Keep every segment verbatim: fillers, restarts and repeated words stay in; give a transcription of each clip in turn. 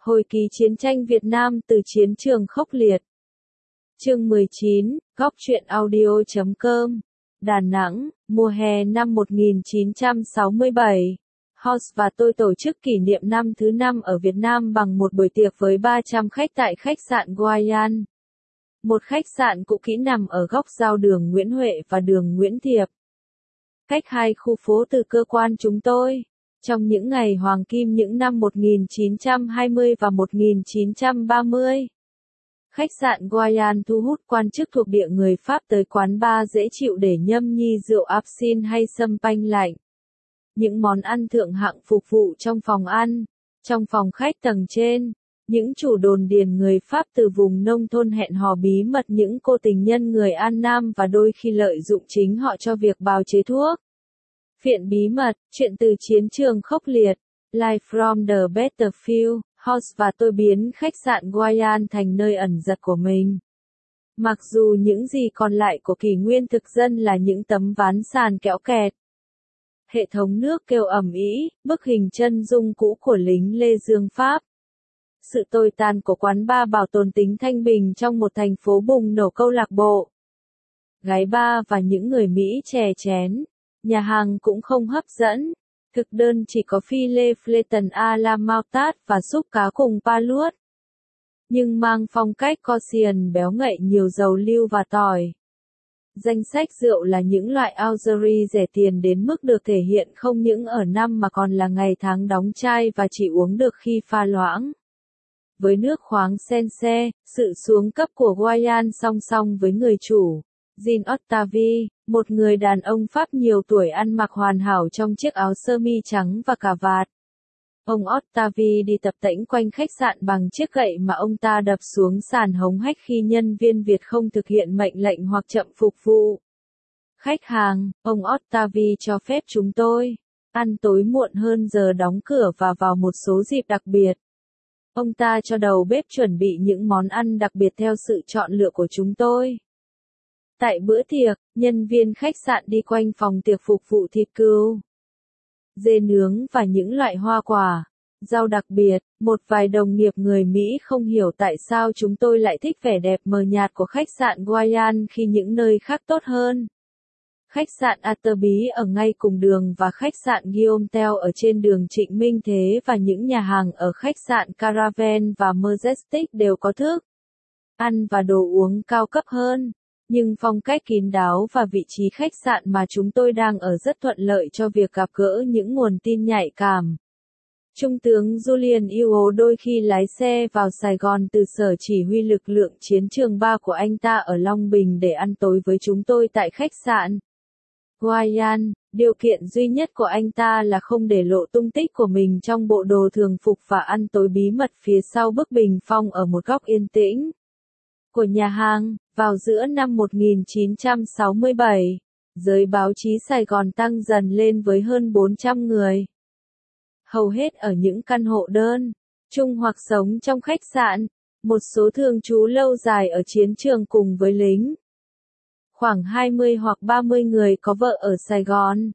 Hồi ký chiến tranh Việt Nam từ chiến trường khốc liệt. Chương mười chín, góc truyện audio chấm com. Đà Nẵng, mùa hè năm một nghìn chín trăm sáu mươi bảy. House và tôi tổ chức kỷ niệm năm thứ năm ở Việt Nam bằng một buổi tiệc với ba trăm khách tại khách sạn Guayan. Một khách sạn cũ kỹ nằm ở góc giao đường Nguyễn Huệ và đường Nguyễn Thiệp. Cách hai khu phố từ cơ quan chúng tôi. Trong những ngày hoàng kim những năm một nghìn chín trăm hai mươi và một nghìn chín trăm ba mươi. Khách sạn Guayan thu hút quan chức thuộc địa người Pháp tới quán bar dễ chịu để nhâm nhi rượu absinthe hay sâm panh lạnh. Những món ăn thượng hạng phục vụ trong phòng ăn, trong phòng khách tầng trên. Những chủ đồn điền người Pháp từ vùng nông thôn hẹn hò bí mật những cô tình nhân người An Nam và đôi khi lợi dụng chính họ cho việc bào chế thuốc. Phiện bí mật, chuyện từ chiến trường khốc liệt, Live from the Battlefield, House và tôi biến khách sạn Guayan thành nơi ẩn giật của mình. Mặc dù những gì còn lại của kỷ nguyên thực dân là những tấm ván sàn kẽo kẹt. Hệ thống nước kêu ầm ĩ, bức hình chân dung cũ của lính Lê Dương Pháp. Sự tồi tàn của quán bar bảo tồn tính thanh bình trong một thành phố bùng nổ câu lạc bộ. Gái bar và những người Mỹ chè chén. Nhà hàng cũng không hấp dẫn. Thực đơn chỉ có filet fleton à la moutarde và súp cá cùng paluốt. Nhưng mang phong cách Caucasian béo ngậy nhiều dầu lưu và tỏi. Danh sách rượu là những loại Auxerry rẻ tiền đến mức được thể hiện không những ở năm mà còn là ngày tháng đóng chai và chỉ uống được khi pha loãng. Với nước khoáng Sense, sự xuống cấp của Guayan song song với người chủ, Jean Octavie, một người đàn ông Pháp nhiều tuổi ăn mặc hoàn hảo trong chiếc áo sơ mi trắng và cà vạt. Ông Octavie đi tập tễnh quanh khách sạn bằng chiếc gậy mà ông ta đập xuống sàn hống hách khi nhân viên Việt không thực hiện mệnh lệnh hoặc chậm phục vụ. Khách hàng, ông Octavie cho phép chúng tôi ăn tối muộn hơn giờ đóng cửa và vào một số dịp đặc biệt. Ông ta cho đầu bếp chuẩn bị những món ăn đặc biệt theo sự chọn lựa của chúng tôi. Tại bữa tiệc, nhân viên khách sạn đi quanh phòng tiệc phục vụ thịt cừu, dê nướng và những loại hoa quả, rau đặc biệt. Một vài đồng nghiệp người Mỹ không hiểu tại sao chúng tôi lại thích vẻ đẹp mờ nhạt của khách sạn Guayan khi những nơi khác tốt hơn. Khách sạn Atterbury ở ngay cùng đường và khách sạn Guillaume Tell ở trên đường Trịnh Minh Thế và những nhà hàng ở khách sạn Caravan và Majestic đều có thức ăn và đồ uống cao cấp hơn. Nhưng phong cách kín đáo và vị trí khách sạn mà chúng tôi đang ở rất thuận lợi cho việc gặp gỡ những nguồn tin nhạy cảm. Trung tướng Julian Hugo đôi khi lái xe vào Sài Gòn từ sở chỉ huy lực lượng chiến trường ba của anh ta ở Long Bình để ăn tối với chúng tôi tại khách sạn Guayan. Điều kiện duy nhất của anh ta là không để lộ tung tích của mình trong bộ đồ thường phục và ăn tối bí mật phía sau bức bình phong ở một góc yên tĩnh của nhà hàng. Vào giữa năm một nghìn chín trăm sáu mươi bảy, giới báo chí Sài Gòn tăng dần lên với hơn bốn trăm người. Hầu hết ở những căn hộ đơn, chung hoặc sống trong khách sạn, một số thường trú lâu dài ở chiến trường cùng với lính. Khoảng hai mươi hoặc ba mươi người có vợ ở Sài Gòn.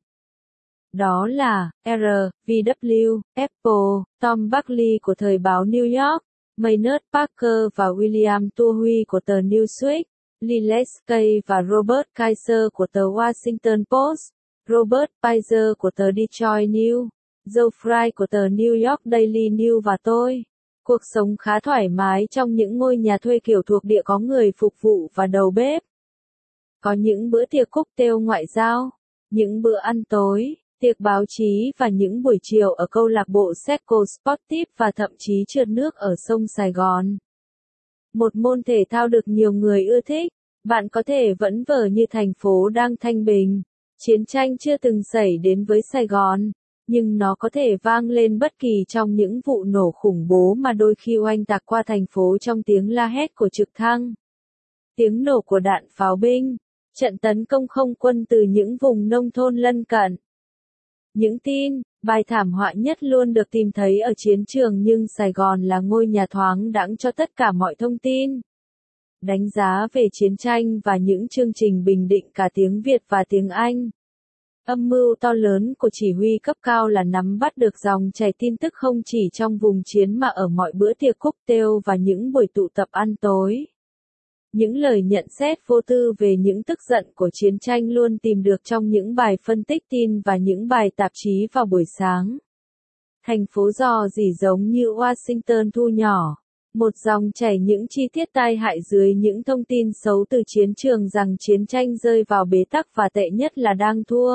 Đó là R, V W, Apple, Tom Buckley của thời báo New York, Maynard Parker và William Tuohy của tờ Newsweek, Liles Kay và Robert Kaiser của tờ Washington Post, Robert Pizer của tờ Detroit News, Joe Fry của tờ New York Daily News và tôi. Cuộc sống khá thoải mái trong những ngôi nhà thuê kiểu thuộc địa có người phục vụ và đầu bếp. Có những bữa tiệc cocktail ngoại giao, những bữa ăn tối, tiệc báo chí và những buổi chiều ở câu lạc bộ Seco Sportive và thậm chí trượt nước ở sông Sài Gòn. Một môn thể thao được nhiều người ưa thích. Bạn có thể vẫn vờ như thành phố đang thanh bình. Chiến tranh chưa từng xảy đến với Sài Gòn, nhưng nó có thể vang lên bất kỳ trong những vụ nổ khủng bố mà đôi khi oanh tạc qua thành phố trong tiếng la hét của trực thăng, tiếng nổ của đạn pháo binh, trận tấn công không quân từ những vùng nông thôn lân cận. Những tin, bài thảm họa nhất luôn được tìm thấy ở chiến trường nhưng Sài Gòn là ngôi nhà thoáng đãng cho tất cả mọi thông tin. Đánh giá về chiến tranh và những chương trình bình định cả tiếng Việt và tiếng Anh. Âm mưu to lớn của chỉ huy cấp cao là nắm bắt được dòng chảy tin tức không chỉ trong vùng chiến mà ở mọi bữa tiệc cocktail và những buổi tụ tập ăn tối. Những lời nhận xét vô tư về những tức giận của chiến tranh luôn tìm được trong những bài phân tích tin và những bài tạp chí vào buổi sáng. Thành phố rò rỉ giống như Washington thu nhỏ. Một dòng chảy những chi tiết tai hại dưới những thông tin xấu từ chiến trường rằng chiến tranh rơi vào bế tắc và tệ nhất là đang thua.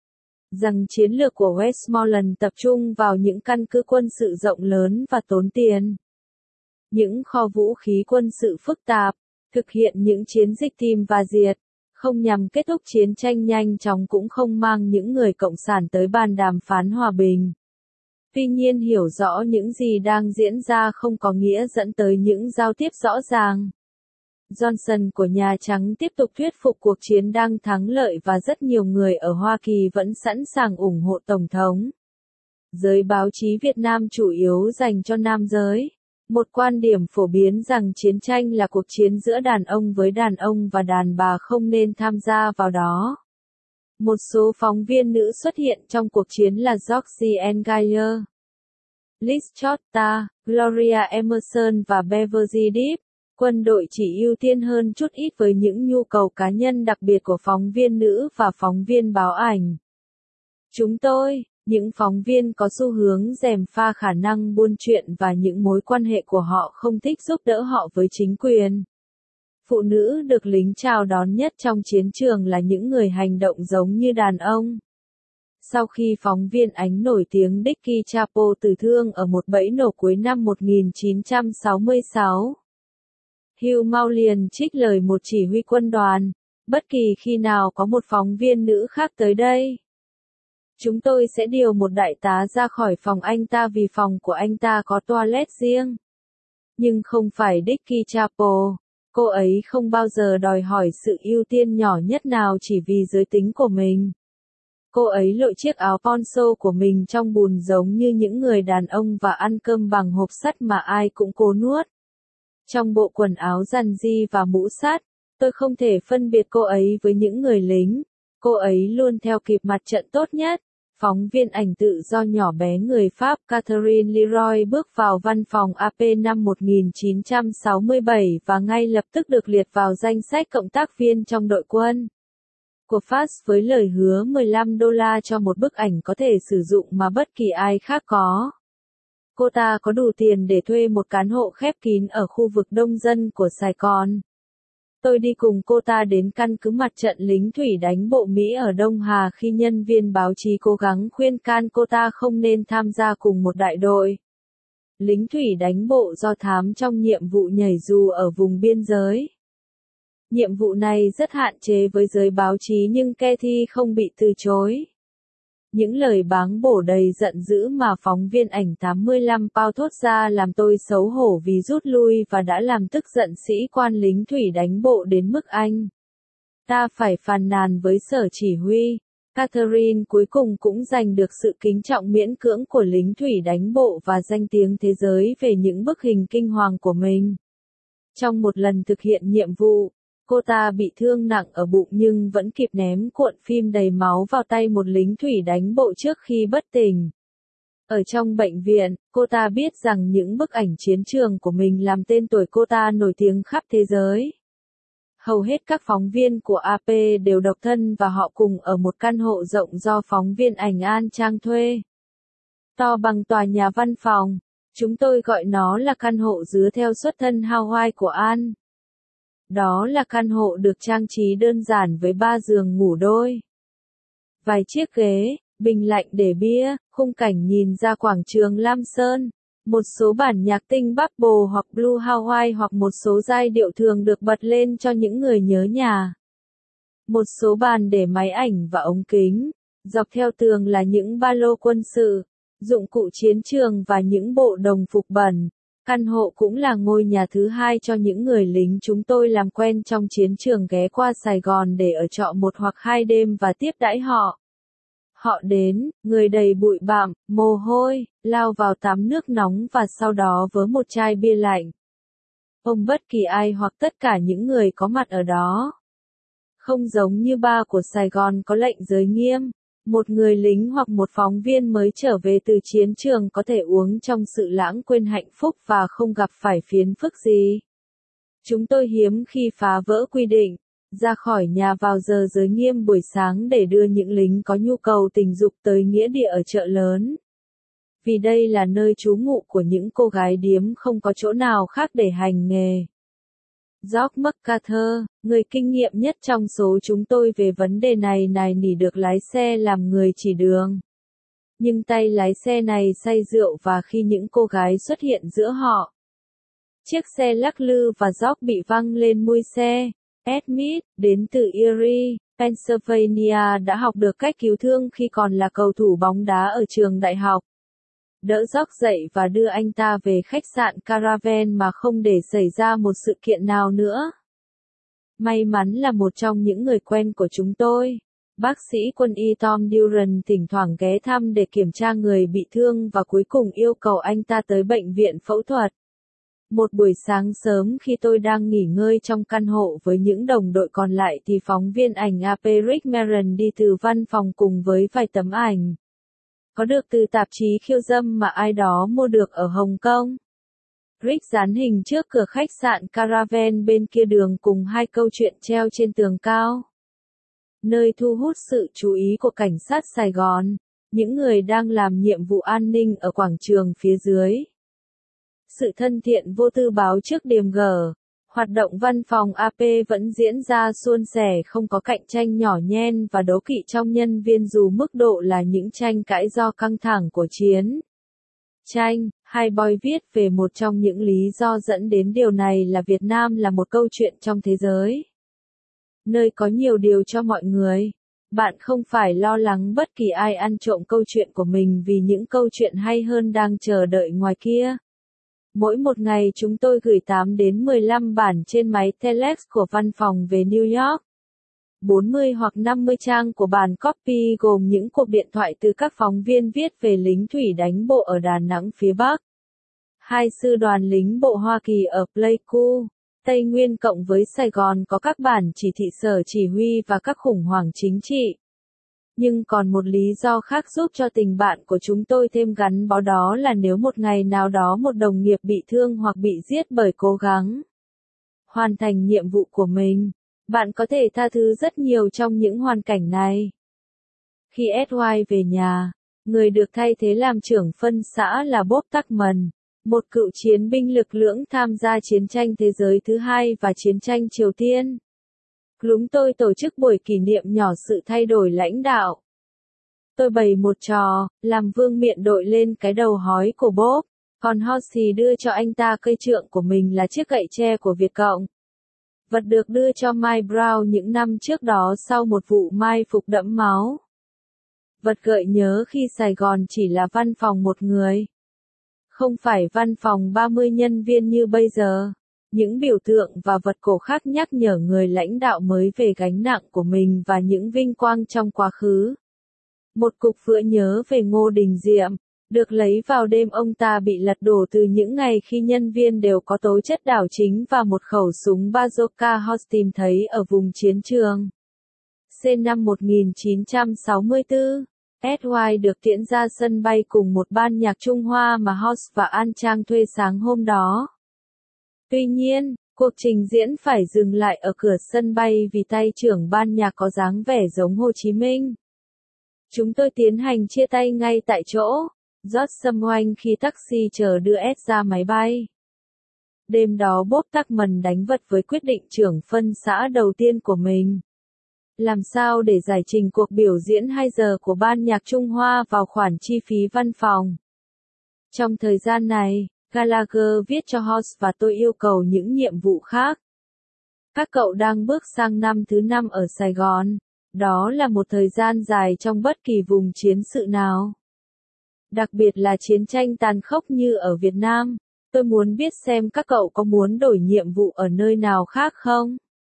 Rằng chiến lược của Westmoreland tập trung vào những căn cứ quân sự rộng lớn và tốn tiền. Những kho vũ khí quân sự phức tạp, thực hiện những chiến dịch tìm và diệt, không nhằm kết thúc chiến tranh nhanh chóng cũng không mang những người cộng sản tới bàn đàm phán hòa bình. Tuy nhiên hiểu rõ những gì đang diễn ra không có nghĩa dẫn tới những giao tiếp rõ ràng. Johnson của Nhà Trắng tiếp tục thuyết phục cuộc chiến đang thắng lợi và rất nhiều người ở Hoa Kỳ vẫn sẵn sàng ủng hộ Tổng thống. Giới báo chí Việt Nam chủ yếu dành cho nam giới. Một quan điểm phổ biến rằng chiến tranh là cuộc chiến giữa đàn ông với đàn ông và đàn bà không nên tham gia vào đó. Một số phóng viên nữ xuất hiện trong cuộc chiến là George Geyer, Liz Chotta, Gloria Emerson và Beverly Deep. Quân đội chỉ ưu tiên hơn chút ít với những nhu cầu cá nhân đặc biệt của phóng viên nữ và phóng viên báo ảnh. Chúng tôi, những phóng viên có xu hướng gièm pha khả năng buôn chuyện và những mối quan hệ của họ không thích giúp đỡ họ với chính quyền. Phụ nữ được lính chào đón nhất trong chiến trường là những người hành động giống như đàn ông. Sau khi phóng viên Ánh nổi tiếng Dicky Chapo tử thương ở một bẫy nổ cuối năm một nghìn chín trăm sáu mươi sáu, Hugh Mau liền trích lời một chỉ huy quân đoàn, bất kỳ khi nào có một phóng viên nữ khác tới đây. Chúng tôi sẽ điều một đại tá ra khỏi phòng anh ta vì phòng của anh ta có toilet riêng. Nhưng không phải Dicky Chapo, cô ấy không bao giờ đòi hỏi sự ưu tiên nhỏ nhất nào chỉ vì giới tính của mình. Cô ấy lội chiếc áo poncho của mình trong bùn giống như những người đàn ông và ăn cơm bằng hộp sắt mà ai cũng cố nuốt. Trong bộ quần áo rằn ri và mũ sắt, tôi không thể phân biệt cô ấy với những người lính. Cô ấy luôn theo kịp mặt trận tốt nhất. Phóng viên ảnh tự do nhỏ bé người Pháp Catherine Leroy bước vào văn phòng a pê năm một nghìn chín trăm sáu mươi bảy và ngay lập tức được liệt vào danh sách cộng tác viên trong đội quân của Pháp với lời hứa mười lăm đô la cho một bức ảnh có thể sử dụng mà bất kỳ ai khác có. Cô ta có đủ tiền để thuê một căn hộ khép kín ở khu vực đông dân của Sài Gòn. Tôi đi cùng cô ta đến căn cứ mặt trận lính thủy đánh bộ Mỹ ở Đông Hà khi nhân viên báo chí cố gắng khuyên can cô ta không nên tham gia cùng một đại đội lính thủy đánh bộ do thám trong nhiệm vụ nhảy dù ở vùng biên giới. Nhiệm vụ này rất hạn chế với giới báo chí nhưng Kathy không bị từ chối. Những lời báng bổ đầy giận dữ mà phóng viên ảnh tám mươi lăm pao thốt ra làm tôi xấu hổ vì rút lui và đã làm tức giận sĩ quan lính thủy đánh bộ đến mức anh ta phải phàn nàn với sở chỉ huy. Catherine cuối cùng cũng giành được sự kính trọng miễn cưỡng của lính thủy đánh bộ và danh tiếng thế giới về những bức hình kinh hoàng của mình. Trong một lần thực hiện nhiệm vụ, cô ta bị thương nặng ở bụng nhưng vẫn kịp ném cuộn phim đầy máu vào tay một lính thủy đánh bộ trước khi bất tỉnh. Ở trong bệnh viện, cô ta biết rằng những bức ảnh chiến trường của mình làm tên tuổi cô ta nổi tiếng khắp thế giới. Hầu hết các phóng viên của a pê đều độc thân và họ cùng ở một căn hộ rộng do phóng viên ảnh An Trang thuê. To bằng tòa nhà văn phòng, chúng tôi gọi nó là căn hộ dứa theo xuất thân Hawaii của An. Đó là căn hộ được trang trí đơn giản với ba giường ngủ đôi, vài chiếc ghế, bình lạnh để bia, khung cảnh nhìn ra quảng trường Lam Sơn, một số bản nhạc tinh Bắc Bồ hoặc Blue Hawaii hoặc một số giai điệu thường được bật lên cho những người nhớ nhà. Một số bàn để máy ảnh và ống kính, dọc theo tường là những ba lô quân sự, dụng cụ chiến trường và những bộ đồng phục bẩn. Căn hộ cũng là ngôi nhà thứ hai cho những người lính chúng tôi làm quen trong chiến trường ghé qua Sài Gòn để ở trọ một hoặc hai đêm và tiếp đãi họ. Họ đến, người đầy bụi bặm, mồ hôi, lao vào tắm nước nóng và sau đó vớ một chai bia lạnh. Không bất kỳ ai hoặc tất cả những người có mặt ở đó. Không giống như bar của Sài Gòn có lệnh giới nghiêm, Một người lính hoặc một phóng viên mới trở về từ chiến trường có thể uống trong sự lãng quên hạnh phúc và không gặp phải phiền phức gì. Chúng tôi hiếm khi phá vỡ quy định, ra khỏi nhà vào giờ giới nghiêm buổi sáng để đưa những lính có nhu cầu tình dục tới nghĩa địa ở chợ lớn. Vì đây là nơi trú ngụ của những cô gái điếm không có chỗ nào khác để hành nghề. George MacArthur, người kinh nghiệm nhất trong số chúng tôi về vấn đề này nài nỉ được lái xe làm người chỉ đường. Nhưng tay lái xe này say rượu và khi những cô gái xuất hiện giữa họ. Chiếc xe lắc lư và George bị văng lên mui xe. Ed Smith, đến từ Erie, Pennsylvania đã học được cách cứu thương khi còn là cầu thủ bóng đá ở trường đại học. Đỡ George dậy và đưa anh ta về khách sạn Caravan mà không để xảy ra một sự kiện nào nữa. May mắn là một trong những người quen của chúng tôi, bác sĩ quân y Tom Duran thỉnh thoảng ghé thăm để kiểm tra người bị thương và cuối cùng yêu cầu anh ta tới bệnh viện phẫu thuật. Một buổi sáng sớm khi tôi đang nghỉ ngơi trong căn hộ với những đồng đội còn lại thì phóng viên ảnh a pê Rick Maron đi từ văn phòng cùng với vài tấm ảnh. Có được từ tạp chí khiêu dâm mà ai đó mua được ở Hồng Kông. Rick dán hình trước cửa khách sạn Caravan bên kia đường cùng hai câu chuyện treo trên tường cao. Nơi thu hút sự chú ý của cảnh sát Sài Gòn, những người đang làm nhiệm vụ an ninh ở quảng trường phía dưới. Sự thân thiện vô tư báo trước điểm G. Hoạt động văn phòng a pê vẫn diễn ra suôn sẻ không có cạnh tranh nhỏ nhen và đố kỵ trong nhân viên dù mức độ là những tranh cãi do căng thẳng của chiến tranh. Hai boy viết về một trong những lý do dẫn đến điều này là Việt Nam là một câu chuyện trong thế giới. Nơi có nhiều điều cho mọi người. Bạn không phải lo lắng bất kỳ ai ăn trộm câu chuyện của mình vì những câu chuyện hay hơn đang chờ đợi ngoài kia. Mỗi một ngày chúng tôi gửi tám đến mười lăm bản trên máy telex của văn phòng về New York. bốn mươi hoặc năm mươi trang của bản copy gồm những cuộc điện thoại từ các phóng viên viết về lính thủy đánh bộ ở Đà Nẵng phía Bắc. Hai sư đoàn lính bộ Hoa Kỳ ở Pleiku, Tây Nguyên cộng với Sài Gòn có các bản chỉ thị sở chỉ huy và các khủng hoảng chính trị. Nhưng còn một lý do khác giúp cho tình bạn của chúng tôi thêm gắn bó đó là nếu một ngày nào đó một đồng nghiệp bị thương hoặc bị giết bởi cố gắng hoàn thành nhiệm vụ của mình, bạn có thể tha thứ rất nhiều trong những hoàn cảnh này. Khi Edward về nhà, người được thay thế làm trưởng phân xã là Bob Tuckman, một cựu chiến binh lực lưỡng tham gia chiến tranh thế giới thứ hai và chiến tranh Triều Tiên. Chúng tôi tổ chức buổi kỷ niệm nhỏ sự thay đổi lãnh đạo. Tôi bày một trò, làm vương miện đội lên cái đầu hói của Bob, còn Horsey đưa cho anh ta cây trượng của mình là chiếc gậy tre của Việt Cộng. Vật được đưa cho Mike Brown những năm trước đó sau một vụ mai phục đẫm máu. Vật gợi nhớ khi Sài Gòn chỉ là văn phòng một người. Không phải văn phòng ba mươi nhân viên như bây giờ. Những biểu tượng và vật cổ khác nhắc nhở người lãnh đạo mới về gánh nặng của mình và những vinh quang trong quá khứ. Một cục vữa nhớ về Ngô Đình Diệm, được lấy vào đêm ông ta bị lật đổ từ những ngày khi nhân viên đều có tố chất đảo chính và một khẩu súng bazooka Hoss tìm thấy ở vùng chiến trường. C năm một nghìn chín trăm sáu mươi tư, Edward được tiễn ra sân bay cùng một ban nhạc Trung Hoa mà Hoss và An Trang thuê sáng hôm đó. Tuy nhiên, cuộc trình diễn phải dừng lại ở cửa sân bay vì tay trưởng ban nhạc có dáng vẻ giống Hồ Chí Minh. Chúng tôi tiến hành chia tay ngay tại chỗ, George xâm oanh khi taxi chờ đưa Ed ra máy bay. Đêm đó Bob Tuckman đánh vật với quyết định trưởng phân xã đầu tiên của mình. Làm sao để giải trình cuộc biểu diễn hai giờ của ban nhạc Trung Hoa vào khoản chi phí văn phòng? Trong thời gian này, Gallagher viết cho Hoss và tôi yêu cầu những nhiệm vụ khác. Các cậu đang bước sang năm thứ năm ở Sài Gòn. Đó là một thời gian dài trong bất kỳ vùng chiến sự nào. Đặc biệt là chiến tranh tàn khốc như ở Việt Nam. Tôi muốn biết xem các cậu có muốn đổi nhiệm vụ ở nơi nào khác không?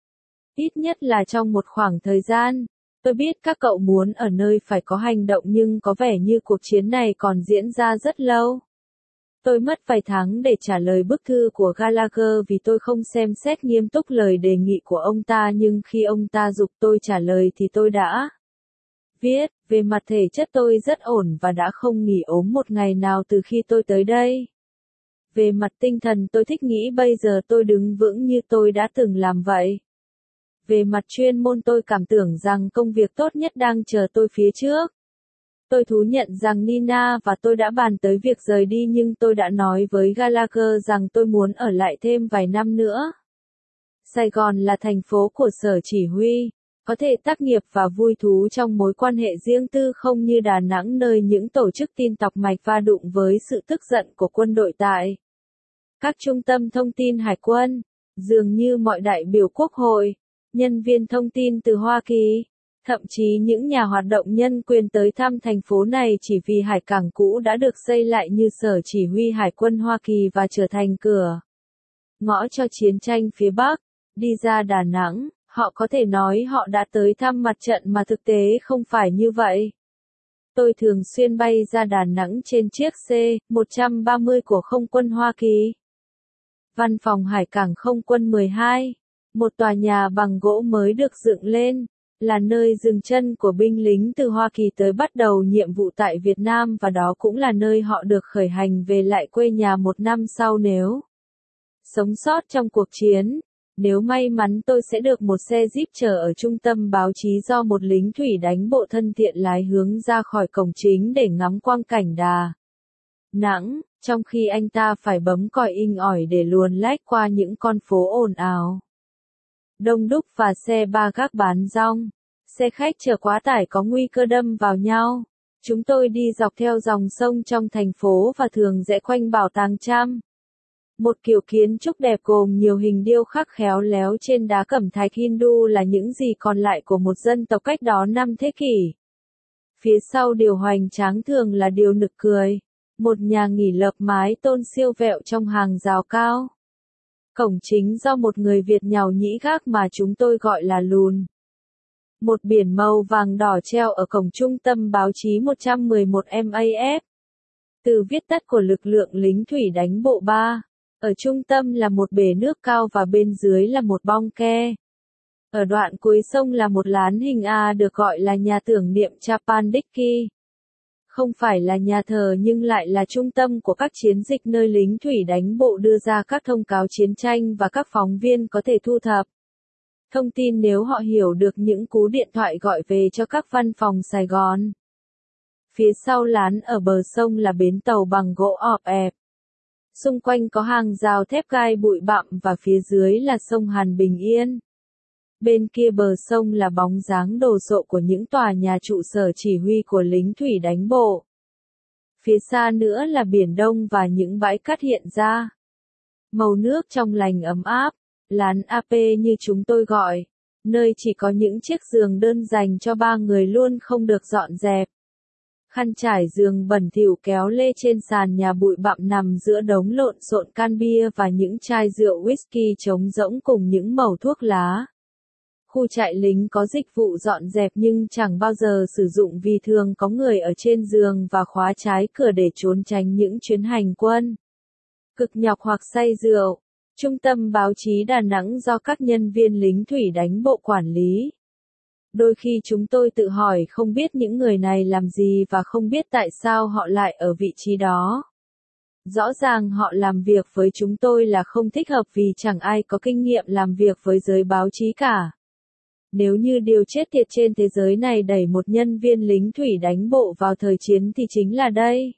Ít nhất là trong một khoảng thời gian. Tôi biết các cậu muốn ở nơi phải có hành động nhưng có vẻ như cuộc chiến này còn diễn ra rất lâu. Tôi mất vài tháng để trả lời bức thư của Gallagher vì tôi không xem xét nghiêm túc lời đề nghị của ông ta nhưng khi ông ta giục tôi trả lời thì tôi đã viết. Về mặt thể chất tôi rất ổn và đã không nghỉ ốm một ngày nào từ khi tôi tới đây. Về mặt tinh thần tôi thích nghĩ bây giờ tôi đứng vững như tôi đã từng làm vậy. Về mặt chuyên môn tôi cảm tưởng rằng công việc tốt nhất đang chờ tôi phía trước. Tôi thú nhận rằng Nina và tôi đã bàn tới việc rời đi nhưng tôi đã nói với Gallagher rằng tôi muốn ở lại thêm vài năm nữa. Sài Gòn là thành phố của sở chỉ huy, có thể tác nghiệp và vui thú trong mối quan hệ riêng tư không như Đà Nẵng nơi những tổ chức tin tọc mạch va đụng với sự tức giận của quân đội tại các trung tâm thông tin hải quân, dường như mọi đại biểu quốc hội, nhân viên thông tin từ Hoa Kỳ, thậm chí những nhà hoạt động nhân quyền tới thăm thành phố này chỉ vì hải cảng cũ đã được xây lại như sở chỉ huy hải quân Hoa Kỳ và trở thành cửa ngõ cho chiến tranh phía Bắc. Đi ra Đà Nẵng, họ có thể nói họ đã tới thăm mặt trận mà thực tế không phải như vậy. Tôi thường xuyên bay ra Đà Nẵng trên chiếc C một ba mươi của Không quân Hoa Kỳ. Văn phòng Hải cảng Không quân mười hai, một tòa nhà bằng gỗ mới được dựng lên, là nơi dừng chân của binh lính từ Hoa Kỳ tới bắt đầu nhiệm vụ tại Việt Nam và đó cũng là nơi họ được khởi hành về lại quê nhà một năm sau nếu sống sót trong cuộc chiến. Nếu may mắn tôi sẽ được một xe jeep chờ ở trung tâm báo chí do một lính thủy đánh bộ thân thiện lái hướng ra khỏi cổng chính để ngắm quang cảnh Đà Nẵng, trong khi anh ta phải bấm còi inh ỏi để luồn lách qua những con phố ồn ào đông đúc và xe ba gác bán rong. Xe khách chở quá tải có nguy cơ đâm vào nhau. Chúng tôi đi dọc theo dòng sông trong thành phố và thường rẽ quanh bảo tàng Cham. Một kiểu kiến trúc đẹp gồm nhiều hình điêu khắc khéo léo trên đá cẩm thạch Hindu là những gì còn lại của một dân tộc cách đó năm thế kỷ. Phía sau điều hoành tráng thường là điều nực cười. Một nhà nghỉ lợp mái tôn siêu vẹo trong hàng rào cao. Cổng chính do một người Việt nhàu nhĩ gác mà chúng tôi gọi là lùn. Một biển màu vàng đỏ treo ở cổng trung tâm báo chí một trăm mười một M A F. Từ viết tắt của lực lượng lính thủy đánh bộ ba. Ở trung tâm là một bể nước cao và bên dưới là một bong ke. Ở đoạn cuối sông là một lán hình A được gọi là nhà tưởng niệm Chapandiki. Không phải là nhà thờ nhưng lại là trung tâm của các chiến dịch nơi lính thủy đánh bộ đưa ra các thông cáo chiến tranh và các phóng viên có thể thu thập thông tin nếu họ hiểu được những cú điện thoại gọi về cho các văn phòng Sài Gòn. Phía sau lán ở bờ sông là bến tàu bằng gỗ ọp ẹp. Xung quanh có hàng rào thép gai bụi bặm và phía dưới là sông Hàn bình yên. Bên kia bờ sông là bóng dáng đồ sộ của những tòa nhà trụ sở chỉ huy của lính thủy đánh bộ. Phía xa nữa là Biển Đông và những bãi cát hiện ra. Màu nước trong lành ấm áp, lán a pê như chúng tôi gọi, nơi chỉ có những chiếc giường đơn dành cho ba người luôn không được dọn dẹp. Khăn trải giường bẩn thỉu kéo lê trên sàn nhà bụi bặm nằm giữa đống lộn xộn can bia và những chai rượu whisky trống rỗng cùng những mẩu thuốc lá. Khu trại lính có dịch vụ dọn dẹp nhưng chẳng bao giờ sử dụng vì thường có người ở trên giường và khóa trái cửa để trốn tránh những chuyến hành quân cực nhọc hoặc say rượu. Trung tâm báo chí Đà Nẵng do các nhân viên lính thủy đánh bộ quản lý. Đôi khi chúng tôi tự hỏi không biết những người này làm gì và không biết tại sao họ lại ở vị trí đó. Rõ ràng họ làm việc với chúng tôi là không thích hợp vì chẳng ai có kinh nghiệm làm việc với giới báo chí cả. Nếu như điều chết tiệt trên thế giới này đẩy một nhân viên lính thủy đánh bộ vào thời chiến thì chính là đây.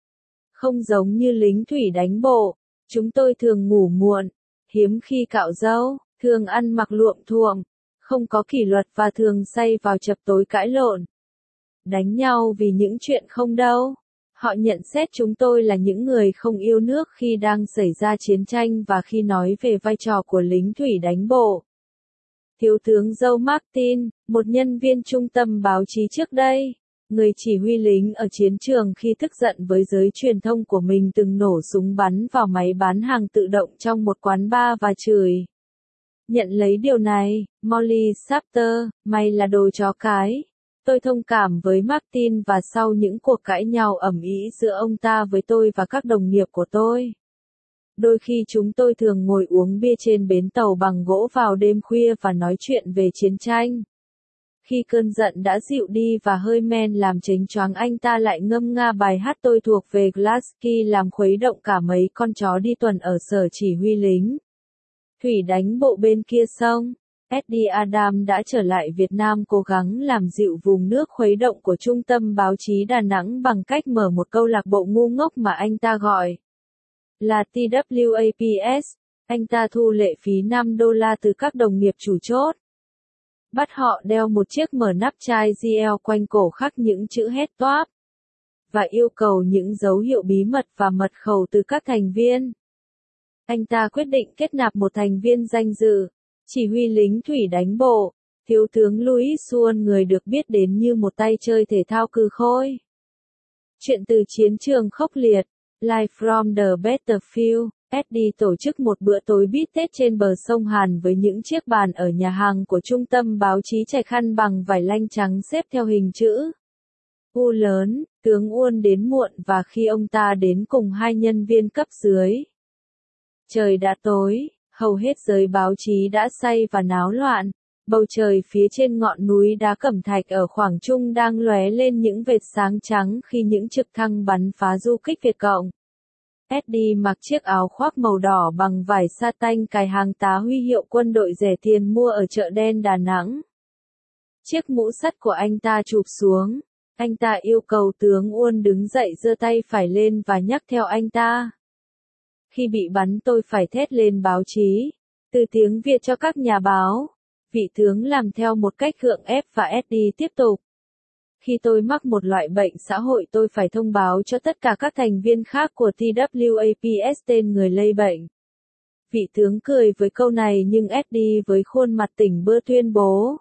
Không giống như lính thủy đánh bộ, chúng tôi thường ngủ muộn, hiếm khi cạo râu, thường ăn mặc luộm thuộm, không có kỷ luật và thường say vào chập tối cãi lộn. Đánh nhau vì những chuyện không đâu. Họ nhận xét chúng tôi là những người không yêu nước khi đang xảy ra chiến tranh và khi nói về vai trò của lính thủy đánh bộ. Thiếu tướng Joe Martin, một nhân viên trung tâm báo chí trước đây, người chỉ huy lính ở chiến trường khi tức giận với giới truyền thông của mình từng nổ súng bắn vào máy bán hàng tự động trong một quán bar và chửi. Nhận lấy điều này, Molly Shafter, mày là đồ chó cái. Tôi thông cảm với Martin và sau những cuộc cãi nhau ầm ĩ giữa ông ta với tôi và các đồng nghiệp của tôi. Đôi khi chúng tôi thường ngồi uống bia trên bến tàu bằng gỗ vào đêm khuya và nói chuyện về chiến tranh. Khi cơn giận đã dịu đi và hơi men làm chánh choáng, anh ta lại ngâm nga bài hát tôi thuộc về Gladsky làm khuấy động cả mấy con chó đi tuần ở sở chỉ huy lính thủy đánh bộ bên kia sông. Eddie Adam đã trở lại Việt Nam cố gắng làm dịu vùng nước khuấy động của Trung tâm Báo chí Đà Nẵng bằng cách mở một câu lạc bộ ngu ngốc mà anh ta gọi là T W A P S. Anh ta thu lệ phí năm đô la từ các đồng nghiệp chủ chốt. Bắt họ đeo một chiếc mở nắp chai giê lờ quanh cổ khắc những chữ hét toáp. Và yêu cầu những dấu hiệu bí mật và mật khẩu từ các thành viên. Anh ta quyết định kết nạp một thành viên danh dự, chỉ huy lính thủy đánh bộ, thiếu tướng Louis Suon, người được biết đến như một tay chơi thể thao cừ khôi. Chuyện từ chiến trường khốc liệt, Live from the Battlefield. Eddie tổ chức một bữa tối bít tết trên bờ sông Hàn với những chiếc bàn ở nhà hàng của Trung tâm Báo chí trải khăn bằng vải lanh trắng xếp theo hình chữ U lớn. Tướng Uôn đến muộn và khi ông ta đến cùng hai nhân viên cấp dưới, trời đã tối, hầu hết giới báo chí đã say và náo loạn. Bầu trời phía trên ngọn núi đá cẩm thạch ở khoảng trung đang lóe lên những vệt sáng trắng khi những trực thăng bắn phá du kích Việt Cộng. Eddie mặc chiếc áo khoác màu đỏ bằng vải sa tanh cài hàng tá huy hiệu quân đội rẻ tiền mua ở chợ đen Đà Nẵng. Chiếc mũ sắt của anh ta chụp xuống. Anh ta yêu cầu tướng Uôn đứng dậy giơ tay phải lên và nhắc theo anh ta. Khi bị bắn tôi phải thét lên báo chí, từ tiếng Việt cho các nhà báo. Vị tướng làm theo một cách gượng ép và Eddie tiếp tục. Khi tôi mắc một loại bệnh xã hội tôi phải thông báo cho tất cả các thành viên khác của T W A P S tên người lây bệnh. Vị tướng cười với câu này nhưng Eddie với khuôn mặt tỉnh bơ tuyên bố.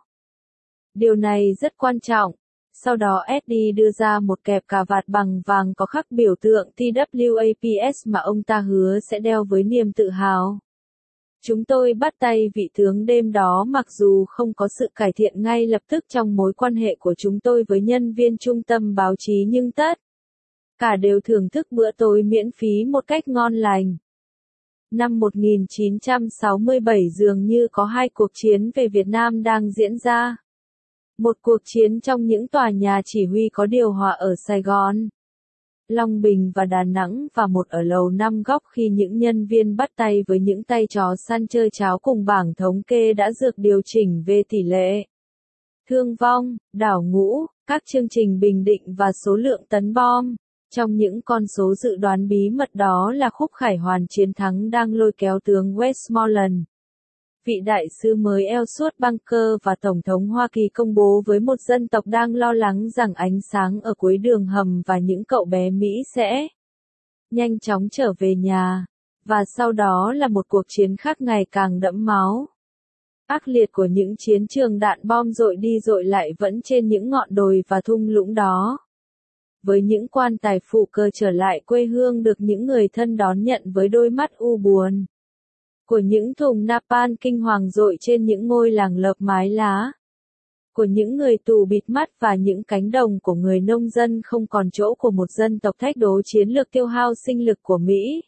Điều này rất quan trọng. Sau đó Eddie đưa ra một kẹp cà vạt bằng vàng có khắc biểu tượng T W A P S mà ông ta hứa sẽ đeo với niềm tự hào. Chúng tôi bắt tay vị tướng đêm đó mặc dù không có sự cải thiện ngay lập tức trong mối quan hệ của chúng tôi với nhân viên trung tâm báo chí nhưng tất cả đều thưởng thức bữa tối miễn phí một cách ngon lành. Năm một nghìn chín trăm sáu mươi bảy dường như có hai cuộc chiến về Việt Nam đang diễn ra. Một cuộc chiến trong những tòa nhà chỉ huy có điều hòa ở Sài Gòn, Long Bình và Đà Nẵng và một ở Lầu Năm Góc khi những nhân viên bắt tay với những tay chó săn chơi cháo cùng bảng thống kê đã được điều chỉnh về tỷ lệ thương vong, đảo ngũ, các chương trình bình định và số lượng tấn bom. Trong những con số dự đoán bí mật đó là khúc khải hoàn chiến thắng đang lôi kéo tướng Westmoreland, vị đại sứ mới Ellsworth Bunker và Tổng thống Hoa Kỳ công bố với một dân tộc đang lo lắng rằng ánh sáng ở cuối đường hầm và những cậu bé Mỹ sẽ nhanh chóng trở về nhà. Và sau đó là một cuộc chiến khác ngày càng đẫm máu. Ác liệt của những chiến trường đạn bom dội đi dội lại vẫn trên những ngọn đồi và thung lũng đó. Với những quan tài phụ cơ trở lại quê hương được những người thân đón nhận với đôi mắt u buồn. Của những thùng napalm kinh hoàng dội trên những ngôi làng lợp mái lá. Của những người tù bịt mắt và những cánh đồng của người nông dân không còn chỗ của một dân tộc thách đố chiến lược tiêu hao sinh lực của Mỹ.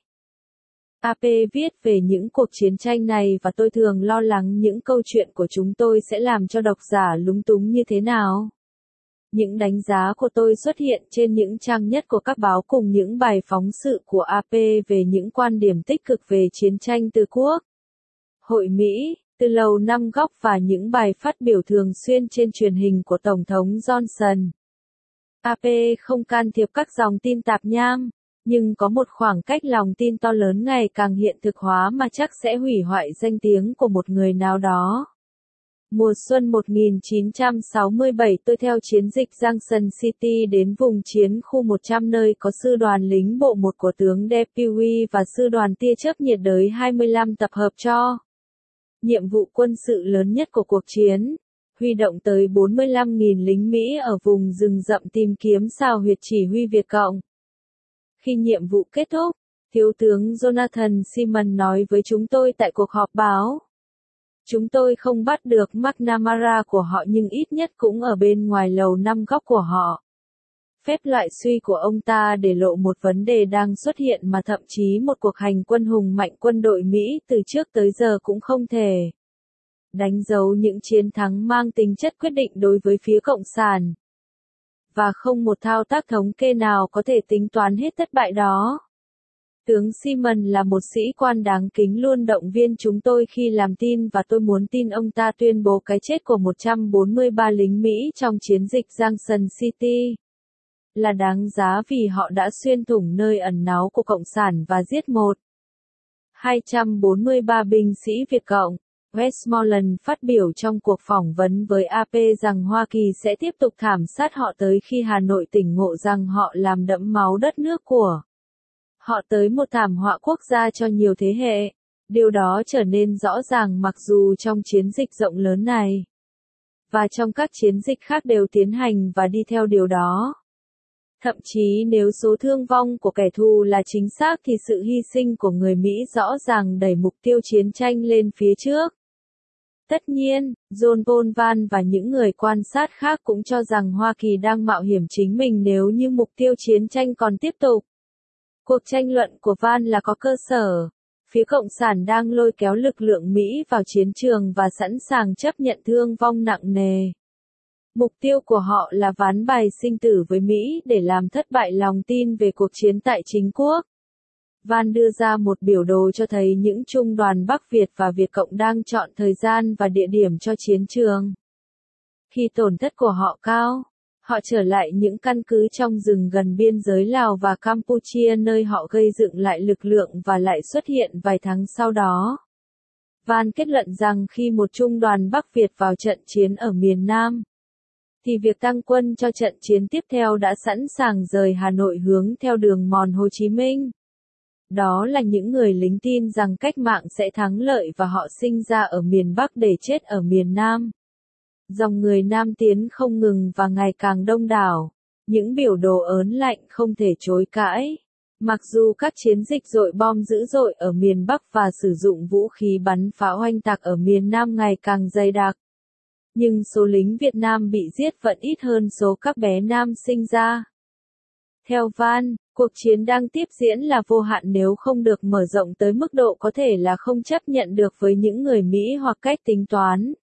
a pê viết về những cuộc chiến tranh này và tôi thường lo lắng những câu chuyện của chúng tôi sẽ làm cho độc giả lúng túng như thế nào. Những đánh giá của tôi xuất hiện trên những trang nhất của các báo cùng những bài phóng sự của a pê về những quan điểm tích cực về chiến tranh từ Quốc hội Mỹ, từ Lầu Năm Góc và những bài phát biểu thường xuyên trên truyền hình của Tổng thống Johnson. a pê không can thiệp các dòng tin tạp nham, nhưng có một khoảng cách lòng tin to lớn ngày càng hiện thực hóa mà chắc sẽ hủy hoại danh tiếng của một người nào đó. Mùa xuân một nghìn chín trăm sáu mươi bảy tôi theo chiến dịch Junction City đến vùng chiến khu một trăm nơi có sư đoàn lính bộ một của tướng Dewey và sư đoàn tia chớp nhiệt đới hai mươi lăm tập hợp cho nhiệm vụ quân sự lớn nhất của cuộc chiến, huy động tới bốn mươi lăm nghìn lính Mỹ ở vùng rừng rậm tìm kiếm sao huyệt chỉ huy Việt Cộng. Khi nhiệm vụ kết thúc, Thiếu tướng Jonathan Simon nói với chúng tôi tại cuộc họp báo. Chúng tôi không bắt được McNamara của họ nhưng ít nhất cũng ở bên ngoài Lầu Năm Góc của họ. Phép loại suy của ông ta để lộ một vấn đề đang xuất hiện mà thậm chí một cuộc hành quân hùng mạnh quân đội Mỹ từ trước tới giờ cũng không thể đánh dấu những chiến thắng mang tính chất quyết định đối với phía Cộng sản. Và không một thao tác thống kê nào có thể tính toán hết thất bại đó. Tướng Simon là một sĩ quan đáng kính luôn động viên chúng tôi khi làm tin và tôi muốn tin ông ta tuyên bố cái chết của một trăm bốn mươi ba lính Mỹ trong chiến dịch Junction City là đáng giá vì họ đã xuyên thủng nơi ẩn náu của Cộng sản và giết một nghìn hai trăm bốn mươi ba binh sĩ Việt Cộng. Westmoreland phát biểu trong cuộc phỏng vấn với a pê rằng Hoa Kỳ sẽ tiếp tục thảm sát họ tới khi Hà Nội tỉnh ngộ rằng họ làm đẫm máu đất nước của họ tới một thảm họa quốc gia cho nhiều thế hệ. Điều đó trở nên rõ ràng mặc dù trong chiến dịch rộng lớn này và trong các chiến dịch khác đều tiến hành và đi theo điều đó. Thậm chí nếu số thương vong của kẻ thù là chính xác thì sự hy sinh của người Mỹ rõ ràng đẩy mục tiêu chiến tranh lên phía trước. Tất nhiên, John Paul Van và những người quan sát khác cũng cho rằng Hoa Kỳ đang mạo hiểm chính mình nếu như mục tiêu chiến tranh còn tiếp tục. Cuộc tranh luận của Van là có cơ sở. Phía Cộng sản đang lôi kéo lực lượng Mỹ vào chiến trường và sẵn sàng chấp nhận thương vong nặng nề. Mục tiêu của họ là ván bài sinh tử với Mỹ để làm thất bại lòng tin về cuộc chiến tại chính quốc. Van đưa ra một biểu đồ cho thấy những trung đoàn Bắc Việt và Việt Cộng đang chọn thời gian và địa điểm cho chiến trường. Khi tổn thất của họ cao, họ trở lại những căn cứ trong rừng gần biên giới Lào và Campuchia nơi họ gây dựng lại lực lượng và lại xuất hiện vài tháng sau đó. Van kết luận rằng khi một trung đoàn Bắc Việt vào trận chiến ở miền Nam, thì việc tăng quân cho trận chiến tiếp theo đã sẵn sàng rời Hà Nội hướng theo đường mòn Hồ Chí Minh. Đó là những người lính tin rằng cách mạng sẽ thắng lợi và họ sinh ra ở miền Bắc để chết ở miền Nam. Dòng người Nam tiến không ngừng và ngày càng đông đảo. Những biểu đồ ớn lạnh không thể chối cãi. Mặc dù các chiến dịch dội bom dữ dội ở miền Bắc và sử dụng vũ khí bắn pháo oanh tạc ở miền Nam ngày càng dày đặc, nhưng số lính Việt Nam bị giết vẫn ít hơn số các bé Nam sinh ra. Theo Van, cuộc chiến đang tiếp diễn là vô hạn nếu không được mở rộng tới mức độ có thể là không chấp nhận được với những người Mỹ hoặc cách tính toán.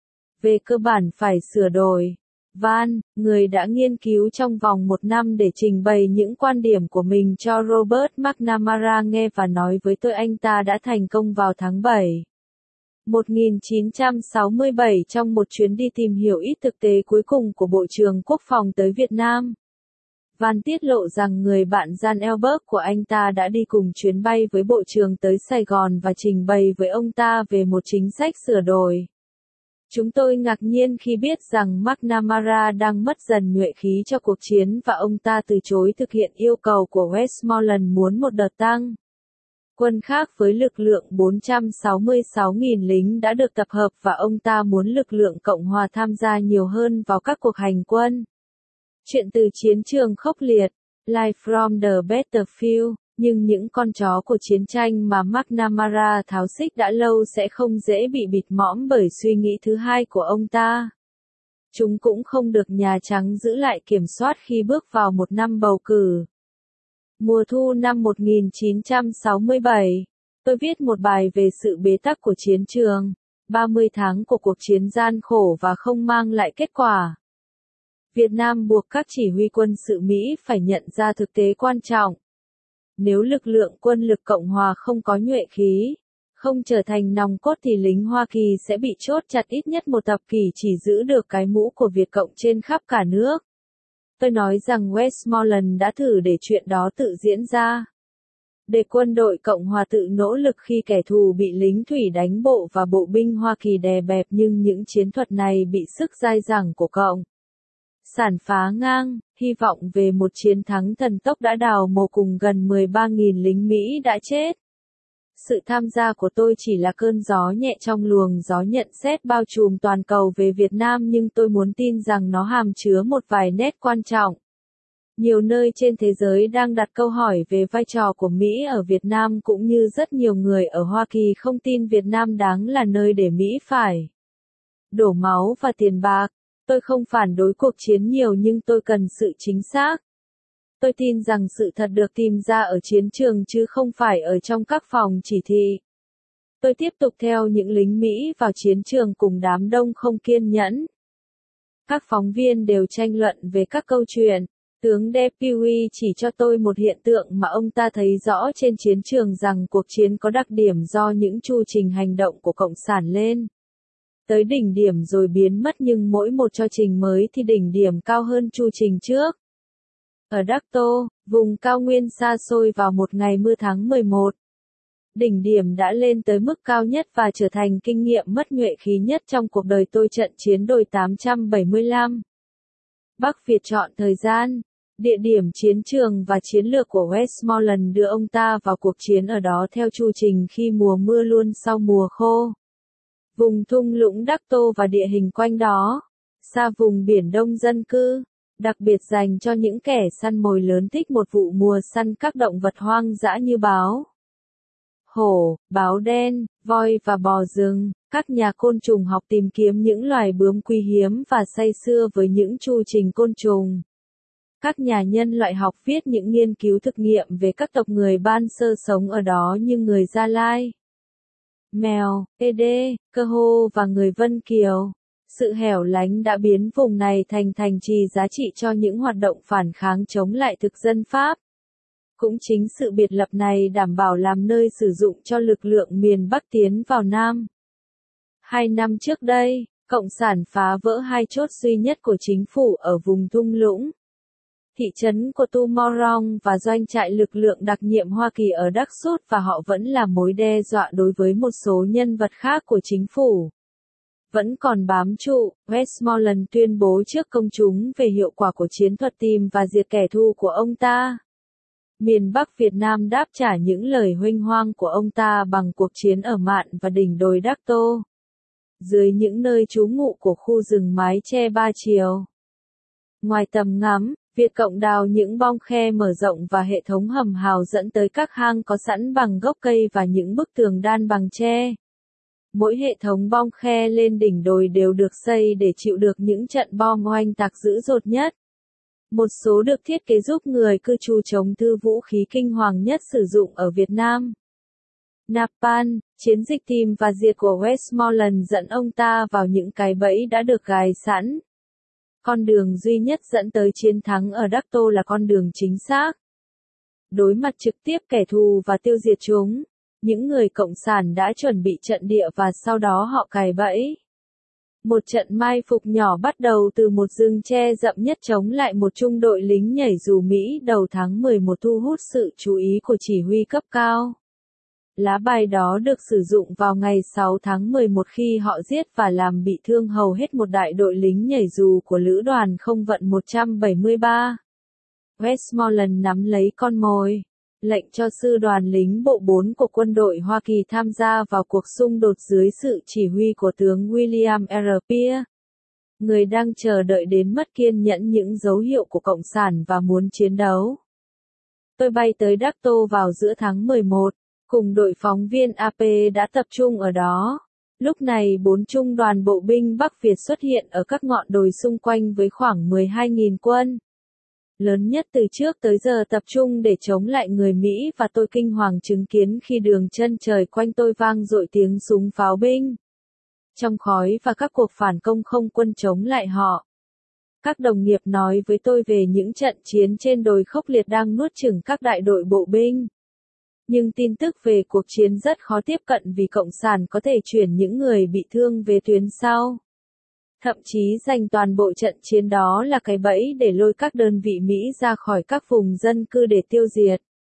Về cơ bản phải sửa đổi. Van, người đã nghiên cứu trong vòng một năm để trình bày những quan điểm của mình cho Robert McNamara nghe và nói với tôi anh ta đã thành công vào tháng bảy. một nghìn chín trăm sáu mươi bảy trong một chuyến đi tìm hiểu ít thực tế cuối cùng của Bộ trưởng Quốc phòng tới Việt Nam. Van tiết lộ rằng người bạn Jan Elberg của anh ta đã đi cùng chuyến bay với Bộ trưởng tới Sài Gòn và trình bày với ông ta về một chính sách sửa đổi. Chúng tôi ngạc nhiên khi biết rằng McNamara đang mất dần nhuệ khí cho cuộc chiến và ông ta từ chối thực hiện yêu cầu của Westmoreland muốn một đợt tăng quân khác với lực lượng bốn trăm sáu mươi sáu nghìn lính đã được tập hợp và ông ta muốn lực lượng Cộng hòa tham gia nhiều hơn vào các cuộc hành quân. Chuyện từ chiến trường khốc liệt, Live from the Battlefield, nhưng những con chó của chiến tranh mà McNamara tháo xích đã lâu sẽ không dễ bị bịt mõm bởi suy nghĩ thứ hai của ông ta. Chúng cũng không được Nhà Trắng giữ lại kiểm soát khi bước vào một năm bầu cử. Mùa thu năm một nghìn chín trăm sáu mươi bảy, tôi viết một bài về sự bế tắc của chiến trường, ba mươi tháng của cuộc chiến gian khổ và không mang lại kết quả. Việt Nam buộc các chỉ huy quân sự Mỹ phải nhận ra thực tế quan trọng. Nếu lực lượng quân lực Cộng hòa không có nhuệ khí, không trở thành nòng cốt thì lính Hoa Kỳ sẽ bị chốt chặt ít nhất một thập kỷ chỉ giữ được cái mũ của Việt Cộng trên khắp cả nước. Tôi nói rằng Westmoreland đã thử để chuyện đó tự diễn ra. Để quân đội Cộng hòa tự nỗ lực khi kẻ thù bị lính thủy đánh bộ và bộ binh Hoa Kỳ đè bẹp nhưng những chiến thuật này bị sức dai dẳng của Cộng sản phá ngang, hy vọng về một chiến thắng thần tốc đã đào mồ cùng gần mười ba nghìn lính Mỹ đã chết. Sự tham gia của tôi chỉ là cơn gió nhẹ trong luồng gió nhận xét bao trùm toàn cầu về Việt Nam nhưng tôi muốn tin rằng nó hàm chứa một vài nét quan trọng. Nhiều nơi trên thế giới đang đặt câu hỏi về vai trò của Mỹ ở Việt Nam cũng như rất nhiều người ở Hoa Kỳ không tin Việt Nam đáng là nơi để Mỹ phải đổ máu và tiền bạc. Tôi không phản đối cuộc chiến nhiều nhưng tôi cần sự chính xác. Tôi tin rằng sự thật được tìm ra ở chiến trường chứ không phải ở trong các phòng chỉ thị. Tôi tiếp tục theo những lính Mỹ vào chiến trường cùng đám đông không kiên nhẫn. Các phóng viên đều tranh luận về các câu chuyện. Tướng Depuy chỉ cho tôi một hiện tượng mà ông ta thấy rõ trên chiến trường rằng cuộc chiến có đặc điểm do những chu trình hành động của Cộng sản lên tới đỉnh điểm rồi biến mất, nhưng mỗi một cho trình mới thì đỉnh điểm cao hơn chu trình trước. Ở Đắc Tô, vùng cao nguyên xa xôi vào một ngày mưa tháng mười một, đỉnh điểm đã lên tới mức cao nhất và trở thành kinh nghiệm mất nhuệ khí nhất trong cuộc đời tôi. Trận chiến đồi tám trăm bảy mươi lăm. Bắc Việt chọn thời gian, địa điểm chiến trường và chiến lược của Westmoreland đưa ông ta vào cuộc chiến ở đó theo chu trình khi mùa mưa luôn sau mùa khô. Vùng thung lũng Đắc Tô và địa hình quanh đó, xa vùng biển đông dân cư, đặc biệt dành cho những kẻ săn mồi lớn thích một vụ mùa săn các động vật hoang dã như báo hổ, báo đen, voi và bò rừng. Các nhà côn trùng học tìm kiếm những loài bướm quý hiếm và say sưa với những chu trình côn trùng. Các nhà nhân loại học viết những nghiên cứu thực nghiệm về các tộc người ban sơ sống ở đó như người Gia Lai, Mèo, Ê Đê, Cơ Hô và người Vân Kiều. Sự hẻo lánh đã biến vùng này thành thành trì giá trị cho những hoạt động phản kháng chống lại thực dân Pháp. Cũng chính sự biệt lập này đảm bảo làm nơi sử dụng cho lực lượng miền Bắc tiến vào Nam. Hai năm trước đây, Cộng sản phá vỡ hai chốt duy nhất của chính phủ ở vùng thung lũng, thị trấn của Tu Morong và doanh trại lực lượng đặc nhiệm Hoa Kỳ ở Đắc Sút, và họ vẫn là mối đe dọa đối với một số nhân vật khác của chính phủ. Vẫn còn bám trụ, Westmoreland tuyên bố trước công chúng về hiệu quả của chiến thuật tìm và diệt kẻ thù của ông ta. Miền Bắc Việt Nam đáp trả những lời huênh hoang của ông ta bằng cuộc chiến ở Mạn và đỉnh đồi Đắc Tô, dưới những nơi trú ngụ của khu rừng mái che ba chiều. Ngoài tầm ngắm, Việt Cộng đào những bong khe mở rộng và hệ thống hầm hào dẫn tới các hang có sẵn bằng gốc cây và những bức tường đan bằng tre. Mỗi hệ thống bong khe lên đỉnh đồi đều được xây để chịu được những trận bom oanh tạc dữ dội nhất. Một số được thiết kế giúp người cư trú chống thư vũ khí kinh hoàng nhất sử dụng ở Việt Nam. Napalm, chiến dịch tìm và diệt của Westmoreland dẫn ông ta vào những cái bẫy đã được gài sẵn. Con đường duy nhất dẫn tới chiến thắng ở Đắc Tô là con đường chính xác. Đối mặt trực tiếp kẻ thù và tiêu diệt chúng, những người cộng sản đã chuẩn bị trận địa và sau đó họ cài bẫy. Một trận mai phục nhỏ bắt đầu từ một rừng tre rậm nhất chống lại một trung đội lính nhảy dù Mỹ đầu tháng mười một thu hút sự chú ý của chỉ huy cấp cao. Lá bài đó được sử dụng vào ngày sáu tháng mười một khi họ giết và làm bị thương hầu hết một đại đội lính nhảy dù của Lữ đoàn không vận một trăm bảy mươi ba. Westmoreland nắm lấy con mồi, lệnh cho sư đoàn lính bộ bốn của quân đội Hoa Kỳ tham gia vào cuộc xung đột dưới sự chỉ huy của tướng William R. Pierce, người đang chờ đợi đến mất kiên nhẫn những dấu hiệu của Cộng sản và muốn chiến đấu. Tôi bay tới Đắc Tô vào giữa tháng mười một, cùng đội phóng viên a pê đã tập trung ở đó. Lúc này bốn trung đoàn bộ binh Bắc Việt xuất hiện ở các ngọn đồi xung quanh với khoảng mười hai nghìn quân. Lớn nhất từ trước tới giờ tập trung để chống lại người Mỹ, và tôi kinh hoàng chứng kiến khi đường chân trời quanh tôi vang dội tiếng súng pháo binh. Trong khói và các cuộc phản công không quân chống lại họ. Các đồng nghiệp nói với tôi về những trận chiến trên đồi khốc liệt đang nuốt chửng các đại đội bộ binh. Nhưng tin tức về cuộc chiến rất khó tiếp cận vì Cộng sản có thể chuyển những người bị thương về tuyến sau. Thậm chí dành toàn bộ trận chiến đó là cái bẫy để lôi các đơn vị Mỹ ra khỏi các vùng dân cư để tiêu diệt.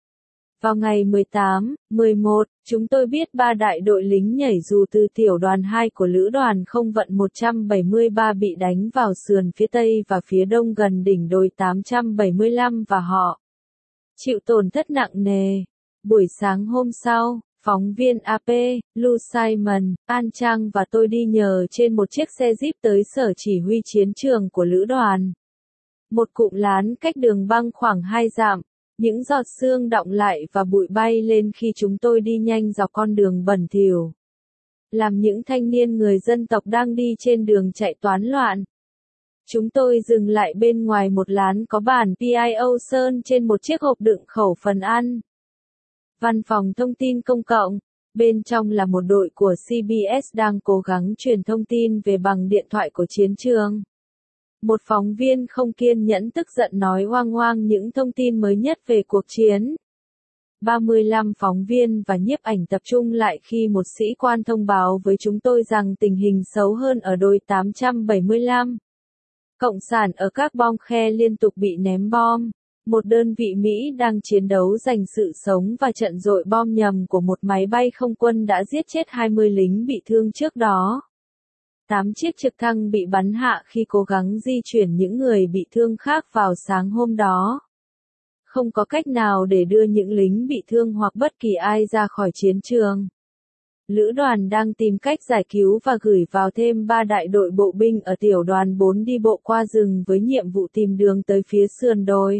Vào ngày mười tám, mười một, chúng tôi biết ba đại đội lính nhảy dù từ tiểu đoàn hai của Lữ đoàn không vận một trăm bảy mươi ba bị đánh vào sườn phía tây và phía đông gần đỉnh đồi tám trăm bảy mươi lăm và họ chịu tổn thất nặng nề. Buổi sáng hôm sau, phóng viên a pê, Lou Simon, An Trang và tôi đi nhờ trên một chiếc xe jeep tới sở chỉ huy chiến trường của Lữ đoàn. Một cụm lán cách đường băng khoảng hai dặm, những giọt sương đọng lại và bụi bay lên khi chúng tôi đi nhanh dọc con đường bẩn thỉu. Làm những thanh niên người dân tộc đang đi trên đường chạy toán loạn. Chúng tôi dừng lại bên ngoài một lán có bản pê i ô sơn trên một chiếc hộp đựng khẩu phần ăn. Văn phòng thông tin công cộng, Bên trong là một đội của xê bê ét đang cố gắng truyền thông tin về bằng điện thoại của chiến trường. Một phóng viên không kiên nhẫn tức giận nói oang oang những thông tin mới nhất về cuộc chiến. ba mươi lăm phóng viên và nhiếp ảnh tập trung lại khi một sĩ quan thông báo với chúng tôi rằng tình hình xấu hơn ở đồi tám trăm bảy mươi lăm. Cộng sản ở các bom khe liên tục bị ném bom. Một đơn vị Mỹ đang chiến đấu giành sự sống và trận dội bom nhầm của một máy bay không quân đã giết chết hai mươi lính bị thương trước đó. tám chiếc trực thăng bị bắn hạ khi cố gắng di chuyển những người bị thương khác vào sáng hôm đó. Không có cách nào để đưa những lính bị thương hoặc bất kỳ ai ra khỏi chiến trường. Lữ đoàn đang tìm cách giải cứu và gửi vào thêm ba đại đội bộ binh ở tiểu đoàn bốn đi bộ qua rừng với nhiệm vụ tìm đường tới phía sườn đồi.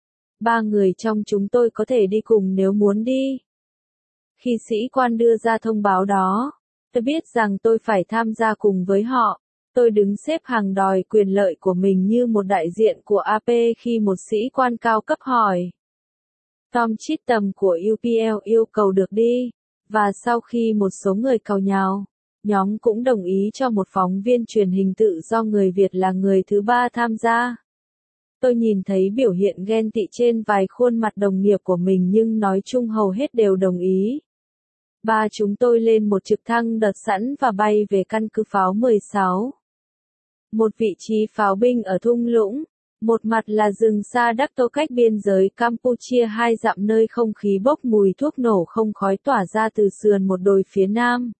Ba người trong chúng tôi có thể đi cùng nếu muốn đi. Khi sĩ quan đưa ra thông báo đó, tôi biết rằng tôi phải tham gia cùng với họ. Tôi đứng xếp hàng đòi quyền lợi của mình như một đại diện của a pê khi một sĩ quan cao cấp hỏi. Tom Chittum của u pê lờ yêu cầu được đi, và sau khi một số người càu nhàu, nhóm cũng đồng ý cho một phóng viên truyền hình tự do người Việt là người thứ ba tham gia. Tôi nhìn thấy biểu hiện ghen tị trên vài khuôn mặt đồng nghiệp của mình nhưng nói chung hầu hết đều đồng ý. Ba chúng tôi lên một trực thăng đợt sẵn và bay về căn cứ pháo mười sáu. Một vị trí pháo binh ở thung lũng, một mặt là rừng xa Đắc Tô cách biên giới Campuchia hai dặm nơi không khí bốc mùi thuốc nổ không khói tỏa ra từ sườn một đồi phía nam.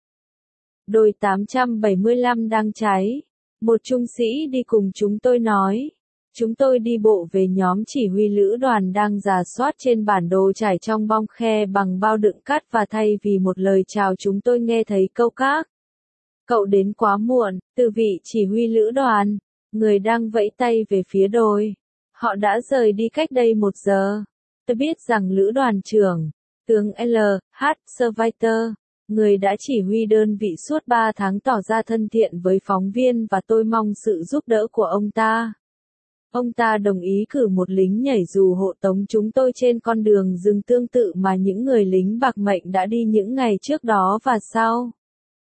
Đồi tám trăm bảy mươi lăm đang cháy. Một trung sĩ đi cùng chúng tôi nói. Chúng tôi đi bộ về nhóm chỉ huy lữ đoàn đang rà soát trên bản đồ trải trong bong khe bằng bao đựng cát và thay vì một lời chào chúng tôi nghe thấy câu các. Cậu đến quá muộn, từ vị chỉ huy lữ đoàn, người đang vẫy tay về phía đồi. Họ đã rời đi cách đây một giờ. Tôi biết rằng lữ đoàn trưởng, tướng L H Servitor, người đã chỉ huy đơn vị suốt ba tháng tỏ ra thân thiện với phóng viên và tôi mong sự giúp đỡ của ông ta. Ông ta đồng ý cử một lính nhảy dù hộ tống chúng tôi trên con đường rừng tương tự mà những người lính bạc mệnh đã đi những ngày trước đó và sau.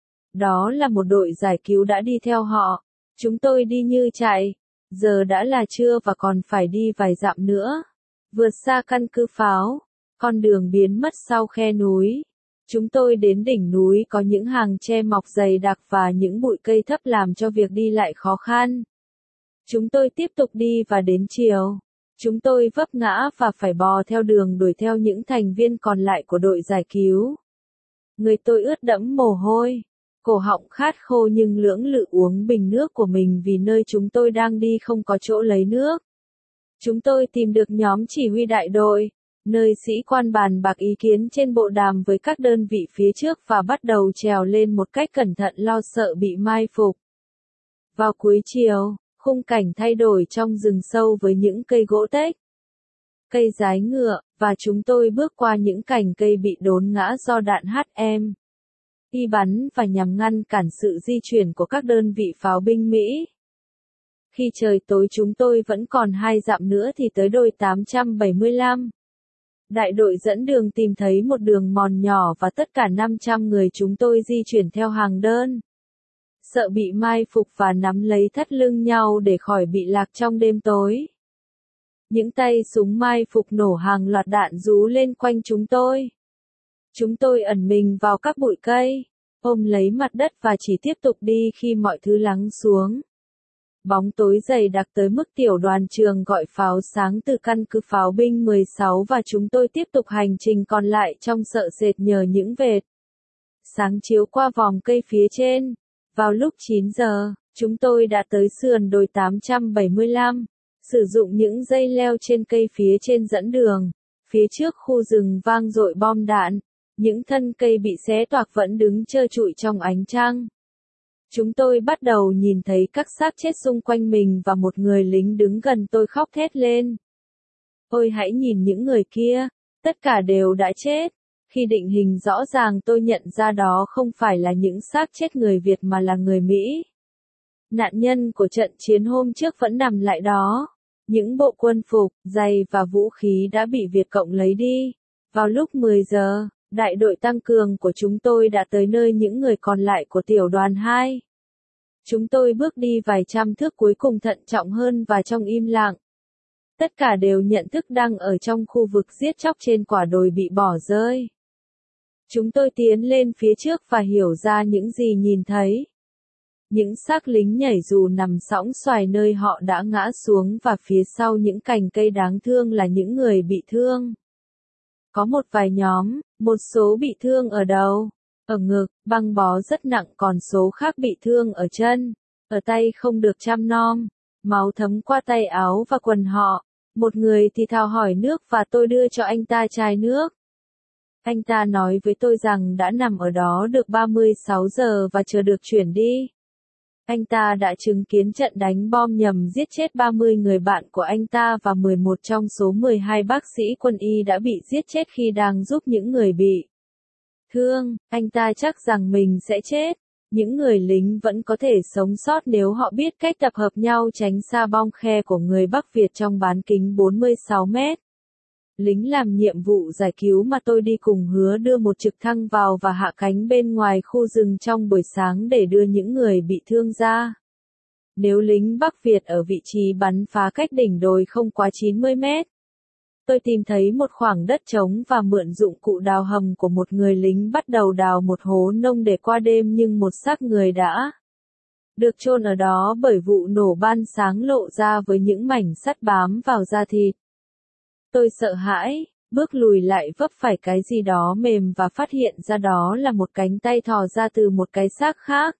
Đó là một đội giải cứu đã đi theo họ. Chúng tôi đi như chạy. Giờ đã là trưa và còn phải đi vài dặm nữa. Vượt xa căn cứ pháo. Con đường biến mất sau khe núi. Chúng tôi đến đỉnh núi có những hàng tre mọc dày đặc và những bụi cây thấp làm cho việc đi lại khó khăn. Chúng tôi tiếp tục đi và đến chiều. Chúng tôi vấp ngã và phải bò theo đường đuổi theo những thành viên còn lại của đội giải cứu. Người tôi ướt đẫm mồ hôi. Cổ họng khát khô nhưng lưỡng lự uống bình nước của mình vì nơi chúng tôi đang đi không có chỗ lấy nước. Chúng tôi tìm được nhóm chỉ huy đại đội, nơi sĩ quan bàn bạc ý kiến trên bộ đàm với các đơn vị phía trước và bắt đầu trèo lên một cách cẩn thận lo sợ bị mai phục. Vào cuối chiều, khung cảnh thay đổi trong rừng sâu với những cây gỗ tếch, cây dái ngựa, và chúng tôi bước qua những cành cây bị đốn ngã do đạn hát em y bắn và nhằm ngăn cản sự di chuyển của các đơn vị pháo binh Mỹ. Khi trời tối chúng tôi vẫn còn hai dặm nữa thì tới đồi tám trăm bảy mươi lăm. Đại đội dẫn đường tìm thấy một đường mòn nhỏ và tất cả năm trăm người chúng tôi di chuyển theo hàng đơn. Sợ bị mai phục và nắm lấy thắt lưng nhau để khỏi bị lạc trong đêm tối. Những tay súng mai phục nổ hàng loạt đạn rú lên quanh chúng tôi. Chúng tôi ẩn mình vào các bụi cây, ôm lấy mặt đất và chỉ tiếp tục đi khi mọi thứ lắng xuống. Bóng tối dày đặc tới mức tiểu đoàn trường gọi pháo sáng từ căn cứ pháo binh mười sáu và chúng tôi tiếp tục hành trình còn lại trong sợ sệt nhờ những vệt sáng chiếu qua vòng cây phía trên. Vào lúc chín giờ, chúng tôi đã tới sườn đồi tám trăm bảy mươi lăm, sử dụng những dây leo trên cây phía trên dẫn đường. Phía trước khu rừng vang dội bom đạn, những thân cây bị xé toạc vẫn đứng trơ trụi trong ánh trăng. Chúng tôi bắt đầu nhìn thấy các xác chết xung quanh mình và một người lính đứng gần tôi khóc thét lên. Ôi hãy nhìn những người kia, tất cả đều đã chết. Khi định hình rõ ràng tôi nhận ra đó không phải là những xác chết người Việt mà là người Mỹ. Nạn nhân của trận chiến hôm trước vẫn nằm lại đó. Những bộ quân phục, giày và vũ khí đã bị Việt Cộng lấy đi. Vào lúc mười giờ, Đại đội tăng cường của chúng tôi đã tới nơi những người còn lại của tiểu đoàn hai. Chúng tôi bước đi vài trăm thước cuối cùng thận trọng hơn và trong im lặng. Tất cả đều nhận thức đang ở trong khu vực giết chóc trên quả đồi bị bỏ rơi. Chúng tôi tiến lên phía trước và hiểu ra những gì nhìn thấy. Những xác lính nhảy dù nằm sõng xoài nơi họ đã ngã xuống và phía sau những cành cây đáng thương là những người bị thương. Có một vài nhóm, một số bị thương ở đầu, ở ngực, băng bó rất nặng, còn số khác bị thương ở chân, ở tay không được chăm nom, máu thấm qua tay áo và quần họ. Một người thì thào hỏi nước và tôi đưa cho anh ta chai nước. Anh ta nói với tôi rằng đã nằm ở đó được ba mươi sáu giờ và chờ được chuyển đi. Anh ta đã chứng kiến trận đánh bom nhằm giết chết ba mươi người bạn của anh ta và mười một trong số mười hai bác sĩ quân y đã bị giết chết khi đang giúp những người bị thương. Anh ta chắc rằng mình sẽ chết. Những người lính vẫn có thể sống sót nếu họ biết cách tập hợp nhau tránh xa bom khe của người Bắc Việt trong bán kính bốn mươi sáu mét. Lính làm nhiệm vụ giải cứu mà tôi đi cùng hứa đưa một trực thăng vào và hạ cánh bên ngoài khu rừng trong buổi sáng để đưa những người bị thương ra. Nếu lính Bắc Việt ở vị trí bắn phá cách đỉnh đồi không quá chín mươi mét, tôi tìm thấy một khoảng đất trống và mượn dụng cụ đào hầm của một người lính bắt đầu đào một hố nông để qua đêm, nhưng một xác người đã được chôn ở đó bởi vụ nổ ban sáng lộ ra với những mảnh sắt bám vào da thịt. Tôi sợ hãi, bước lùi lại vấp phải cái gì đó mềm và phát hiện ra đó là một cánh tay thò ra từ một cái xác khác.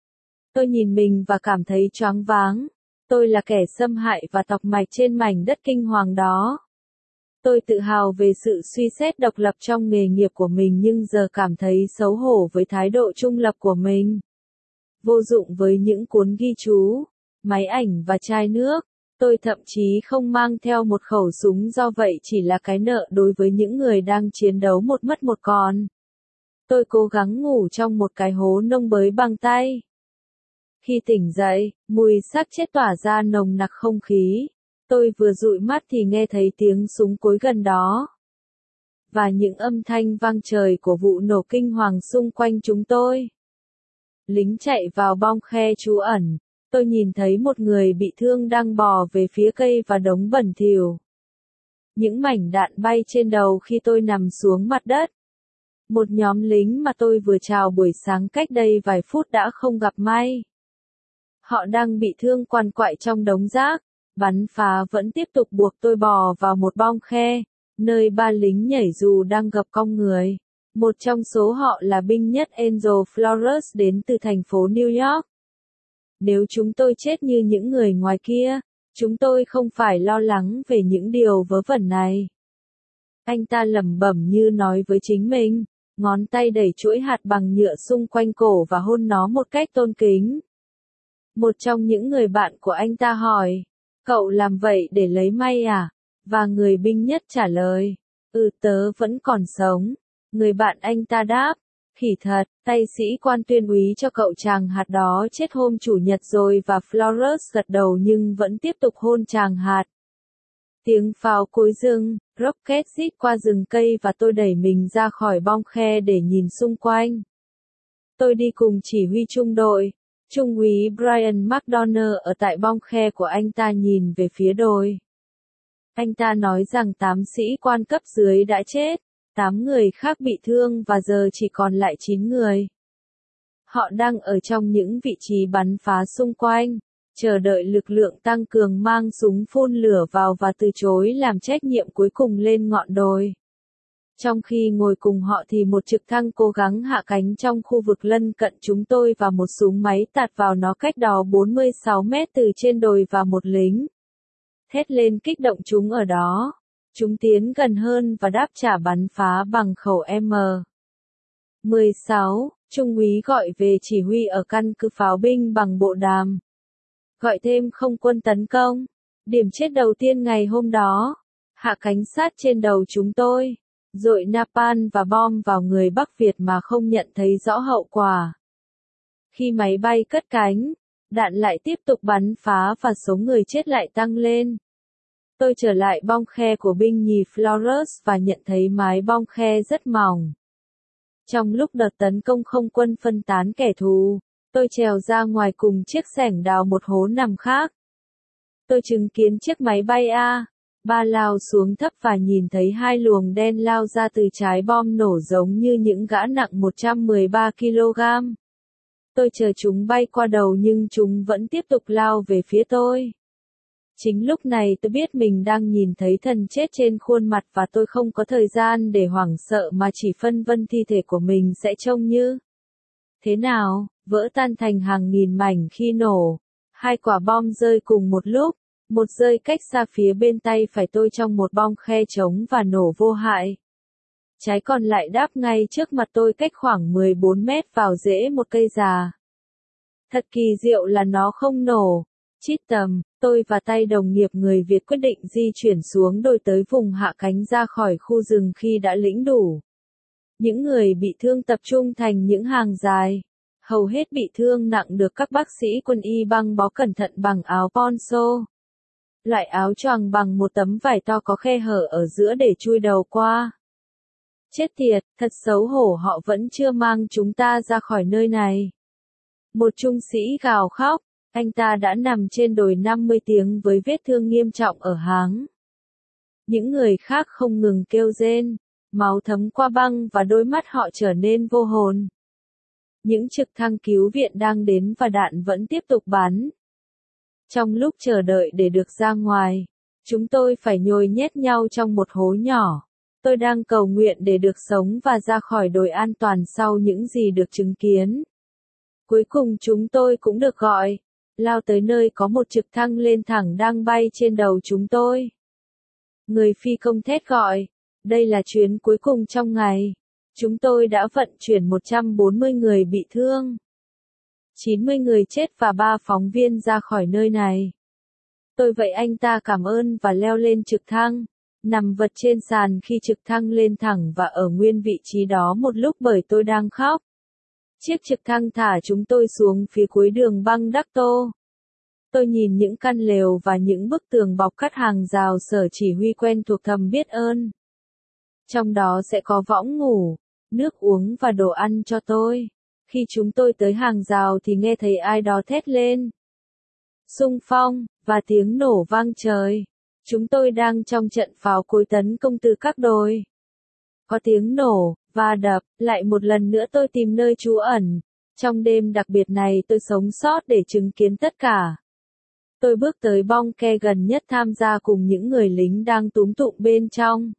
Tôi nhìn mình và cảm thấy choáng váng. Tôi là kẻ xâm hại và tọc mạch trên mảnh đất kinh hoàng đó. Tôi tự hào về sự suy xét độc lập trong nghề nghiệp của mình, nhưng giờ cảm thấy xấu hổ với thái độ trung lập của mình. Vô dụng với những cuốn ghi chú, máy ảnh và chai nước. Tôi thậm chí không mang theo một khẩu súng, do vậy chỉ là cái nợ đối với những người đang chiến đấu một mất một còn. Tôi cố gắng ngủ trong một cái hố nông bới bằng tay. Khi tỉnh dậy, mùi xác chết tỏa ra nồng nặc không khí. Tôi vừa dụi mắt thì nghe thấy tiếng súng cối gần đó. Và những âm thanh vang trời của vụ nổ kinh hoàng xung quanh chúng tôi. Lính chạy vào bong khe trú ẩn. Tôi nhìn thấy một người bị thương đang bò về phía cây và đống bẩn thỉu. Những mảnh đạn bay trên đầu khi tôi nằm xuống mặt đất. Một nhóm lính mà tôi vừa chào buổi sáng cách đây vài phút đã không gặp may. Họ đang bị thương quằn quại trong đống rác. Bắn phá vẫn tiếp tục buộc tôi bò vào một bong khe, nơi ba lính nhảy dù đang gập cong người. Một trong số họ là binh nhất Angel Flores đến từ thành phố New York. Nếu chúng tôi chết như những người ngoài kia, chúng tôi không phải lo lắng về những điều vớ vẩn này. Anh ta lẩm bẩm như nói với chính mình, ngón tay đẩy chuỗi hạt bằng nhựa xung quanh cổ và hôn nó một cách tôn kính. Một trong những người bạn của anh ta hỏi, cậu làm vậy để lấy may à? Và người binh nhất trả lời, ừ, tớ vẫn còn sống. Người bạn anh ta đáp, khỉ thật, tay sĩ quan tuyên úy cho cậu chàng hạt đó chết hôm chủ nhật rồi, và Flores gật đầu nhưng vẫn tiếp tục hôn chàng hạt. Tiếng pháo cối rừng, rocket rít qua rừng cây và tôi đẩy mình ra khỏi bong khe để nhìn xung quanh. Tôi đi cùng chỉ huy trung đội, Trung úy Brian McDonough ở tại bong khe của anh ta nhìn về phía đồi. Anh ta nói rằng tám sĩ quan cấp dưới đã chết, tám người khác bị thương và giờ chỉ còn lại chín người. Họ đang ở trong những vị trí bắn phá xung quanh, chờ đợi lực lượng tăng cường mang súng phun lửa vào và từ chối làm trách nhiệm cuối cùng lên ngọn đồi. Trong khi ngồi cùng họ thì một trực thăng cố gắng hạ cánh trong khu vực lân cận chúng tôi và một súng máy tạt vào nó cách đó bốn mươi sáu mét từ trên đồi và một lính thét lên kích động chúng ở đó. Chúng tiến gần hơn và đáp trả bắn phá bằng khẩu M mười sáu, Trung úy gọi về chỉ huy ở căn cứ pháo binh bằng bộ đàm. Gọi thêm không quân tấn công. Điểm chết đầu tiên ngày hôm đó. Hạ cánh sát trên đầu chúng tôi. Dội napalm và bom vào người Bắc Việt mà không nhận thấy rõ hậu quả. Khi máy bay cất cánh, đạn lại tiếp tục bắn phá và số người chết lại tăng lên. Tôi trở lại bong khe của binh nhì Flores và nhận thấy mái bong khe rất mỏng. Trong lúc đợt tấn công không quân phân tán kẻ thù, tôi trèo ra ngoài cùng chiếc xẻng đào một hố nằm khác. Tôi chứng kiến chiếc máy bay A ba lao xuống thấp và nhìn thấy hai luồng đen lao ra từ trái bom nổ giống như những gã nặng một trăm mười ba ki lô gam. Tôi chờ chúng bay qua đầu nhưng chúng vẫn tiếp tục lao về phía tôi. Chính lúc này tôi biết mình đang nhìn thấy thần chết trên khuôn mặt và tôi không có thời gian để hoảng sợ mà chỉ phân vân thi thể của mình sẽ trông như thế nào, vỡ tan thành hàng nghìn mảnh khi nổ. Hai quả bom rơi cùng một lúc, một rơi cách xa phía bên tay phải tôi trong một bong khe trống và nổ vô hại. Trái còn lại đáp ngay trước mặt tôi cách khoảng mười bốn mét vào rễ một cây già. Thật kỳ diệu là nó không nổ. Chít tầm, tôi và tay đồng nghiệp người Việt quyết định di chuyển xuống đồi tới vùng hạ cánh ra khỏi khu rừng khi đã lĩnh đủ. Những người bị thương tập trung thành những hàng dài. Hầu hết bị thương nặng được các bác sĩ quân y băng bó cẩn thận bằng áo poncho. Loại áo choàng bằng một tấm vải to có khe hở ở giữa để chui đầu qua. Chết tiệt, thật xấu hổ họ vẫn chưa mang chúng ta ra khỏi nơi này. Một trung sĩ gào khóc, anh ta đã nằm trên đồi năm mươi tiếng với vết thương nghiêm trọng ở háng. Những người khác không ngừng kêu rên, máu thấm qua băng và đôi mắt họ trở nên vô hồn. Những trực thăng cứu viện đang đến và đạn vẫn tiếp tục bắn. Trong lúc chờ đợi để được ra ngoài, chúng tôi phải nhồi nhét nhau trong một hố nhỏ. Tôi đang cầu nguyện để được sống và ra khỏi đồi an toàn sau những gì được chứng kiến. Cuối cùng chúng tôi cũng được gọi, lao tới nơi có một trực thăng lên thẳng đang bay trên đầu chúng tôi. Người phi công thét gọi, đây là chuyến cuối cùng trong ngày. Chúng tôi đã vận chuyển một trăm bốn mươi người bị thương, chín mươi người chết và ba phóng viên ra khỏi nơi này. Tôi vậy anh ta cảm ơn và leo lên trực thăng, nằm vật trên sàn khi trực thăng lên thẳng và ở nguyên vị trí đó một lúc bởi tôi đang khóc. Chiếc trực thăng thả chúng tôi xuống phía cuối đường băng Đắc Tô. Tôi nhìn những căn lều và những bức tường bọc cắt hàng rào sở chỉ huy quen thuộc thầm biết ơn. Trong đó sẽ có võng ngủ, nước uống và đồ ăn cho tôi. Khi chúng tôi tới hàng rào thì nghe thấy ai đó thét lên. Xung phong, và tiếng nổ vang trời. Chúng tôi đang trong trận pháo cối tấn công từ các đồi. Có tiếng nổ, và đập, lại một lần nữa tôi tìm nơi trú ẩn. Trong đêm đặc biệt này tôi sống sót để chứng kiến tất cả. Tôi bước tới bong ke gần nhất tham gia cùng những người lính đang túm tụm bên trong.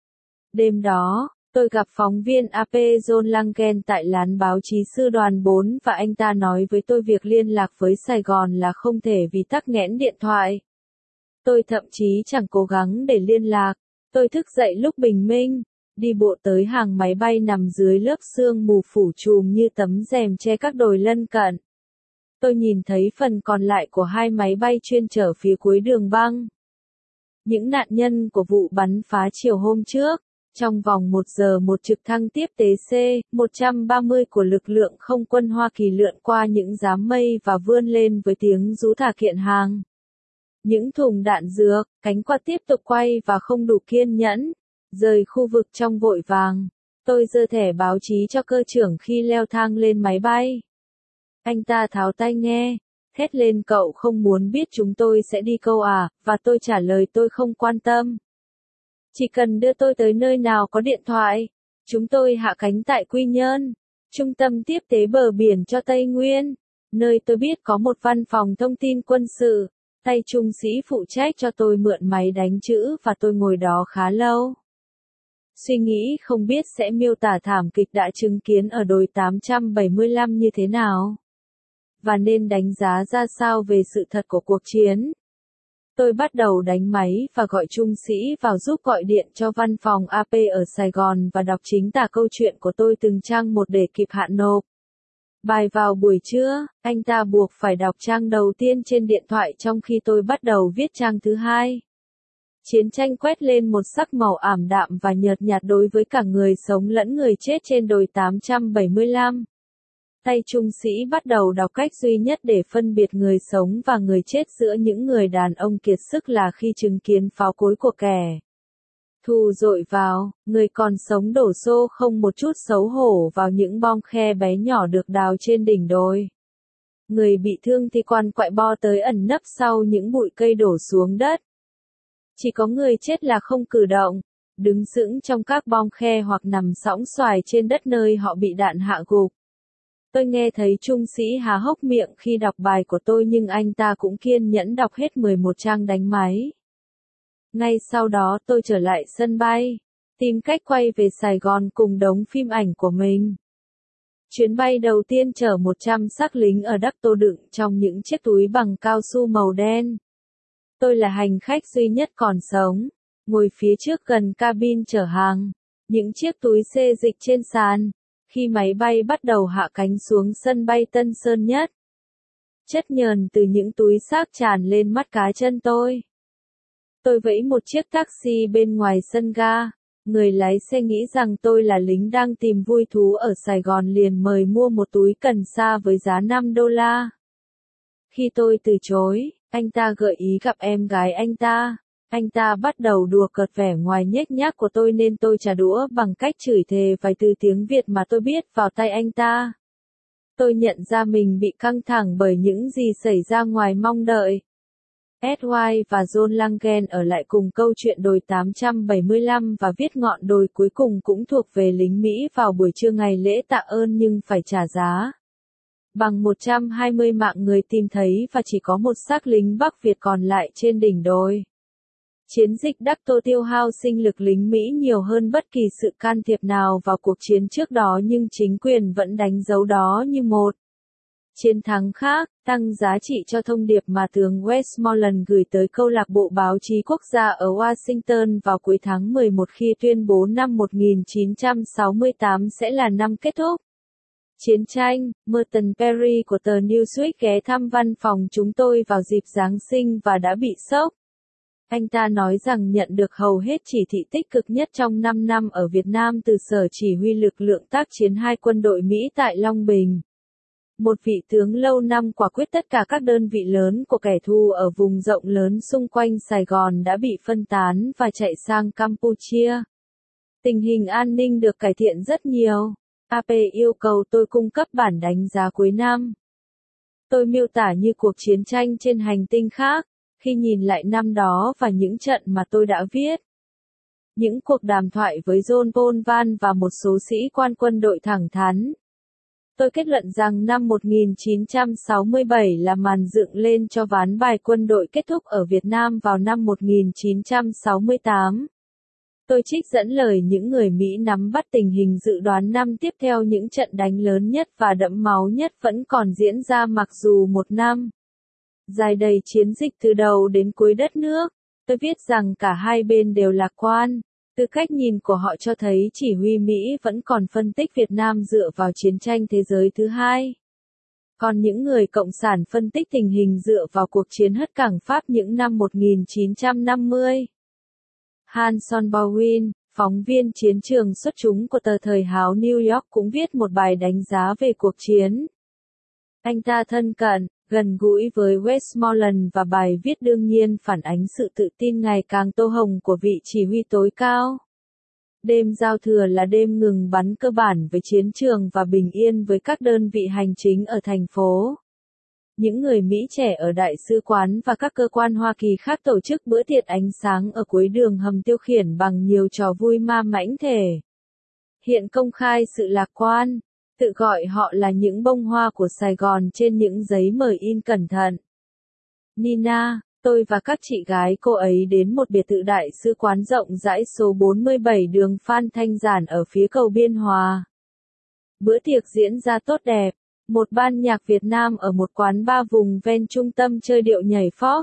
Đêm đó, tôi gặp phóng viên a pê John Langen tại lán báo chí sư đoàn bốn và anh ta nói với tôi việc liên lạc với Sài Gòn là không thể vì tắc nghẽn điện thoại. Tôi thậm chí chẳng cố gắng để liên lạc. Tôi thức dậy lúc bình minh, đi bộ tới hàng máy bay nằm dưới lớp sương mù phủ trùm như tấm rèm che các đồi lân cận. Tôi nhìn thấy phần còn lại của hai máy bay chuyên chở phía cuối đường băng. Những nạn nhân của vụ bắn phá chiều hôm trước. Trong vòng một giờ một trực thăng tiếp tế C một trăm ba mươi của lực lượng không quân Hoa Kỳ lượn qua những đám mây và vươn lên với tiếng rú thả kiện hàng. Những thùng đạn dược, cánh quạt tiếp tục quay và không đủ kiên nhẫn. Rời khu vực trong vội vàng. Tôi giơ thẻ báo chí cho cơ trưởng khi leo thang lên máy bay. Anh ta tháo tai nghe, thét lên cậu không muốn biết chúng tôi sẽ đi câu à, và tôi trả lời tôi không quan tâm. Chỉ cần đưa tôi tới nơi nào có điện thoại. Chúng tôi hạ cánh tại Quy Nhơn, trung tâm tiếp tế bờ biển cho Tây Nguyên, nơi tôi biết có một văn phòng thông tin quân sự. Tay trung sĩ phụ trách cho tôi mượn máy đánh chữ và tôi ngồi đó khá lâu. Suy nghĩ không biết sẽ miêu tả thảm kịch đã chứng kiến ở đồi tám trăm bảy mươi lăm như thế nào. Và nên đánh giá ra sao về sự thật của cuộc chiến. Tôi bắt đầu đánh máy và gọi trung sĩ vào giúp gọi điện cho văn phòng a pê ở Sài Gòn và đọc chính tả câu chuyện của tôi từng trang một để kịp hạn nộp bài vào buổi trưa. Anh ta buộc phải đọc trang đầu tiên trên điện thoại trong khi tôi bắt đầu viết trang thứ hai. Chiến tranh quét lên một sắc màu ảm đạm và nhợt nhạt đối với cả người sống lẫn người chết trên đồi tám trăm bảy mươi lăm. Tay trung sĩ bắt đầu đọc cách duy nhất để phân biệt người sống và người chết giữa những người đàn ông kiệt sức là khi chứng kiến pháo cối của kẻ Thu dội vào, người còn sống đổ xô không một chút xấu hổ vào những bong khe bé nhỏ được đào trên đỉnh đồi. Người bị thương thì quằn quại bo tới ẩn nấp sau những bụi cây đổ xuống đất. Chỉ có người chết là không cử động, đứng sững trong các bong khe hoặc nằm sõng soài trên đất nơi họ bị đạn hạ gục. Tôi nghe thấy trung sĩ há hốc miệng khi đọc bài của tôi nhưng anh ta cũng kiên nhẫn đọc hết mười một trang đánh máy. Ngay sau đó tôi trở lại sân bay, tìm cách quay về Sài Gòn cùng đống phim ảnh của mình. Chuyến bay đầu tiên chở một trăm xác lính ở Đắc Tô đựng trong những chiếc túi bằng cao su màu đen. Tôi là hành khách duy nhất còn sống, ngồi phía trước gần cabin chở hàng, những chiếc túi xê dịch trên sàn, khi máy bay bắt đầu hạ cánh xuống sân bay Tân Sơn Nhất. Chất nhờn từ những túi xác tràn lên mắt cá chân tôi. Tôi vẫy một chiếc taxi bên ngoài sân ga, người lái xe nghĩ rằng tôi là lính đang tìm vui thú ở Sài Gòn liền mời mua một túi cần sa với giá năm đô la. Khi tôi từ chối, anh ta gợi ý gặp em gái anh ta. Anh ta bắt đầu đùa cợt vẻ ngoài nhếch nhác của tôi nên tôi trả đũa bằng cách chửi thề vài từ tiếng Việt mà tôi biết vào tay anh ta. Tôi nhận ra mình bị căng thẳng bởi những gì xảy ra ngoài mong đợi. Edward và John Langen ở lại cùng câu chuyện đồi tám trăm bảy mươi lăm và viết ngọn đồi cuối cùng cũng thuộc về lính Mỹ vào buổi trưa ngày lễ tạ ơn nhưng phải trả giá. Bằng một trăm hai mươi mạng người tìm thấy và chỉ có một xác lính Bắc Việt còn lại trên đỉnh đồi. Chiến dịch Đắc Tô tiêu hao sinh lực lính Mỹ nhiều hơn bất kỳ sự can thiệp nào vào cuộc chiến trước đó nhưng chính quyền vẫn đánh dấu đó như một chiến thắng khác, tăng giá trị cho thông điệp mà tướng Westmoreland gửi tới câu lạc bộ báo chí quốc gia ở Washington vào cuối tháng mười một khi tuyên bố năm một nghìn chín trăm sáu mươi tám sẽ là năm kết thúc chiến tranh. Merton Perry của tờ Newsweek ghé thăm văn phòng chúng tôi vào dịp Giáng sinh và đã bị sốc. Anh ta nói rằng nhận được hầu hết chỉ thị tích cực nhất trong năm năm ở Việt Nam từ Sở Chỉ huy Lực lượng tác chiến hai quân đội Mỹ tại Long Bình. Một vị tướng lâu năm quả quyết tất cả các đơn vị lớn của kẻ thù ở vùng rộng lớn xung quanh Sài Gòn đã bị phân tán và chạy sang Campuchia. Tình hình an ninh được cải thiện rất nhiều. a pê yêu cầu tôi cung cấp bản đánh giá cuối năm. Tôi miêu tả như cuộc chiến tranh trên hành tinh khác, khi nhìn lại năm đó và những trận mà tôi đã viết. Những cuộc đàm thoại với John Paul Van và một số sĩ quan quân đội thẳng thắn. Tôi kết luận rằng năm một nghìn chín trăm sáu mươi bảy là màn dựng lên cho ván bài quân đội kết thúc ở Việt Nam vào năm một nghìn chín trăm sáu mươi tám. Tôi trích dẫn lời những người Mỹ nắm bắt tình hình dự đoán năm tiếp theo những trận đánh lớn nhất và đẫm máu nhất vẫn còn diễn ra mặc dù một năm dài đầy chiến dịch từ đầu đến cuối đất nước. Tôi viết rằng cả hai bên đều lạc quan. Từ cách nhìn của họ cho thấy chỉ huy Mỹ vẫn còn phân tích Việt Nam dựa vào chiến tranh thế giới thứ hai. Còn những người Cộng sản phân tích tình hình dựa vào cuộc chiến hất cảng Pháp những năm một nghìn chín trăm năm mươi. Hanson Bowen, phóng viên chiến trường xuất chúng của tờ Thời Háo New York cũng viết một bài đánh giá về cuộc chiến. Anh ta thân cận, gần gũi với Westmoreland và bài viết đương nhiên phản ánh sự tự tin ngày càng tô hồng của vị chỉ huy tối cao. Đêm giao thừa là đêm ngừng bắn cơ bản với chiến trường và bình yên với các đơn vị hành chính ở thành phố. Những người Mỹ trẻ ở đại sứ quán và các cơ quan Hoa Kỳ khác tổ chức bữa tiệc ánh sáng ở cuối đường hầm tiêu khiển bằng nhiều trò vui ma mãnh thể hiện công khai sự lạc quan. Tự gọi họ là những bông hoa của Sài Gòn trên những giấy mời in cẩn thận. Nina, tôi và các chị gái cô ấy đến một biệt thự đại sứ quán rộng rãi số bốn mươi bảy đường Phan Thanh Giản ở phía cầu Biên Hòa. Bữa tiệc diễn ra tốt đẹp. Một ban nhạc Việt Nam ở một quán bar vùng ven trung tâm chơi điệu nhảy Fox.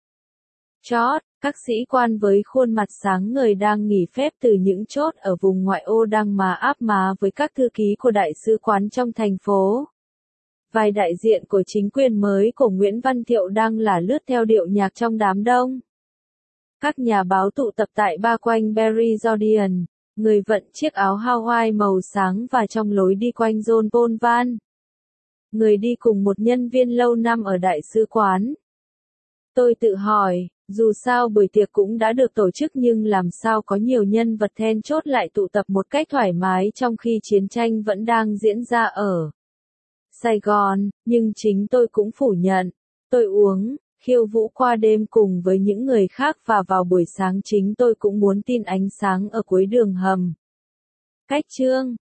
Chót, các sĩ quan với khuôn mặt sáng ngời đang nghỉ phép từ những chốt ở vùng ngoại ô đang má áp má với các thư ký của đại sứ quán trong thành phố. Vài đại diện của chính quyền mới của Nguyễn Văn Thiệu đang lả lướt theo điệu nhạc trong đám đông. Các nhà báo tụ tập tại ba quanh Barry Jordan, người vận chiếc áo Hawaii màu sáng và trong lối đi quanh John Paul Van. Người đi cùng một nhân viên lâu năm ở đại sứ quán. Tôi tự hỏi, Dù sao buổi tiệc cũng đã được tổ chức nhưng làm sao có nhiều nhân vật then chốt lại tụ tập một cách thoải mái trong khi chiến tranh vẫn đang diễn ra ở Sài Gòn, nhưng chính tôi cũng phủ nhận. Tôi uống, khiêu vũ qua đêm cùng với những người khác và vào buổi sáng chính tôi cũng muốn tin ánh sáng ở cuối đường hầm. Cách chương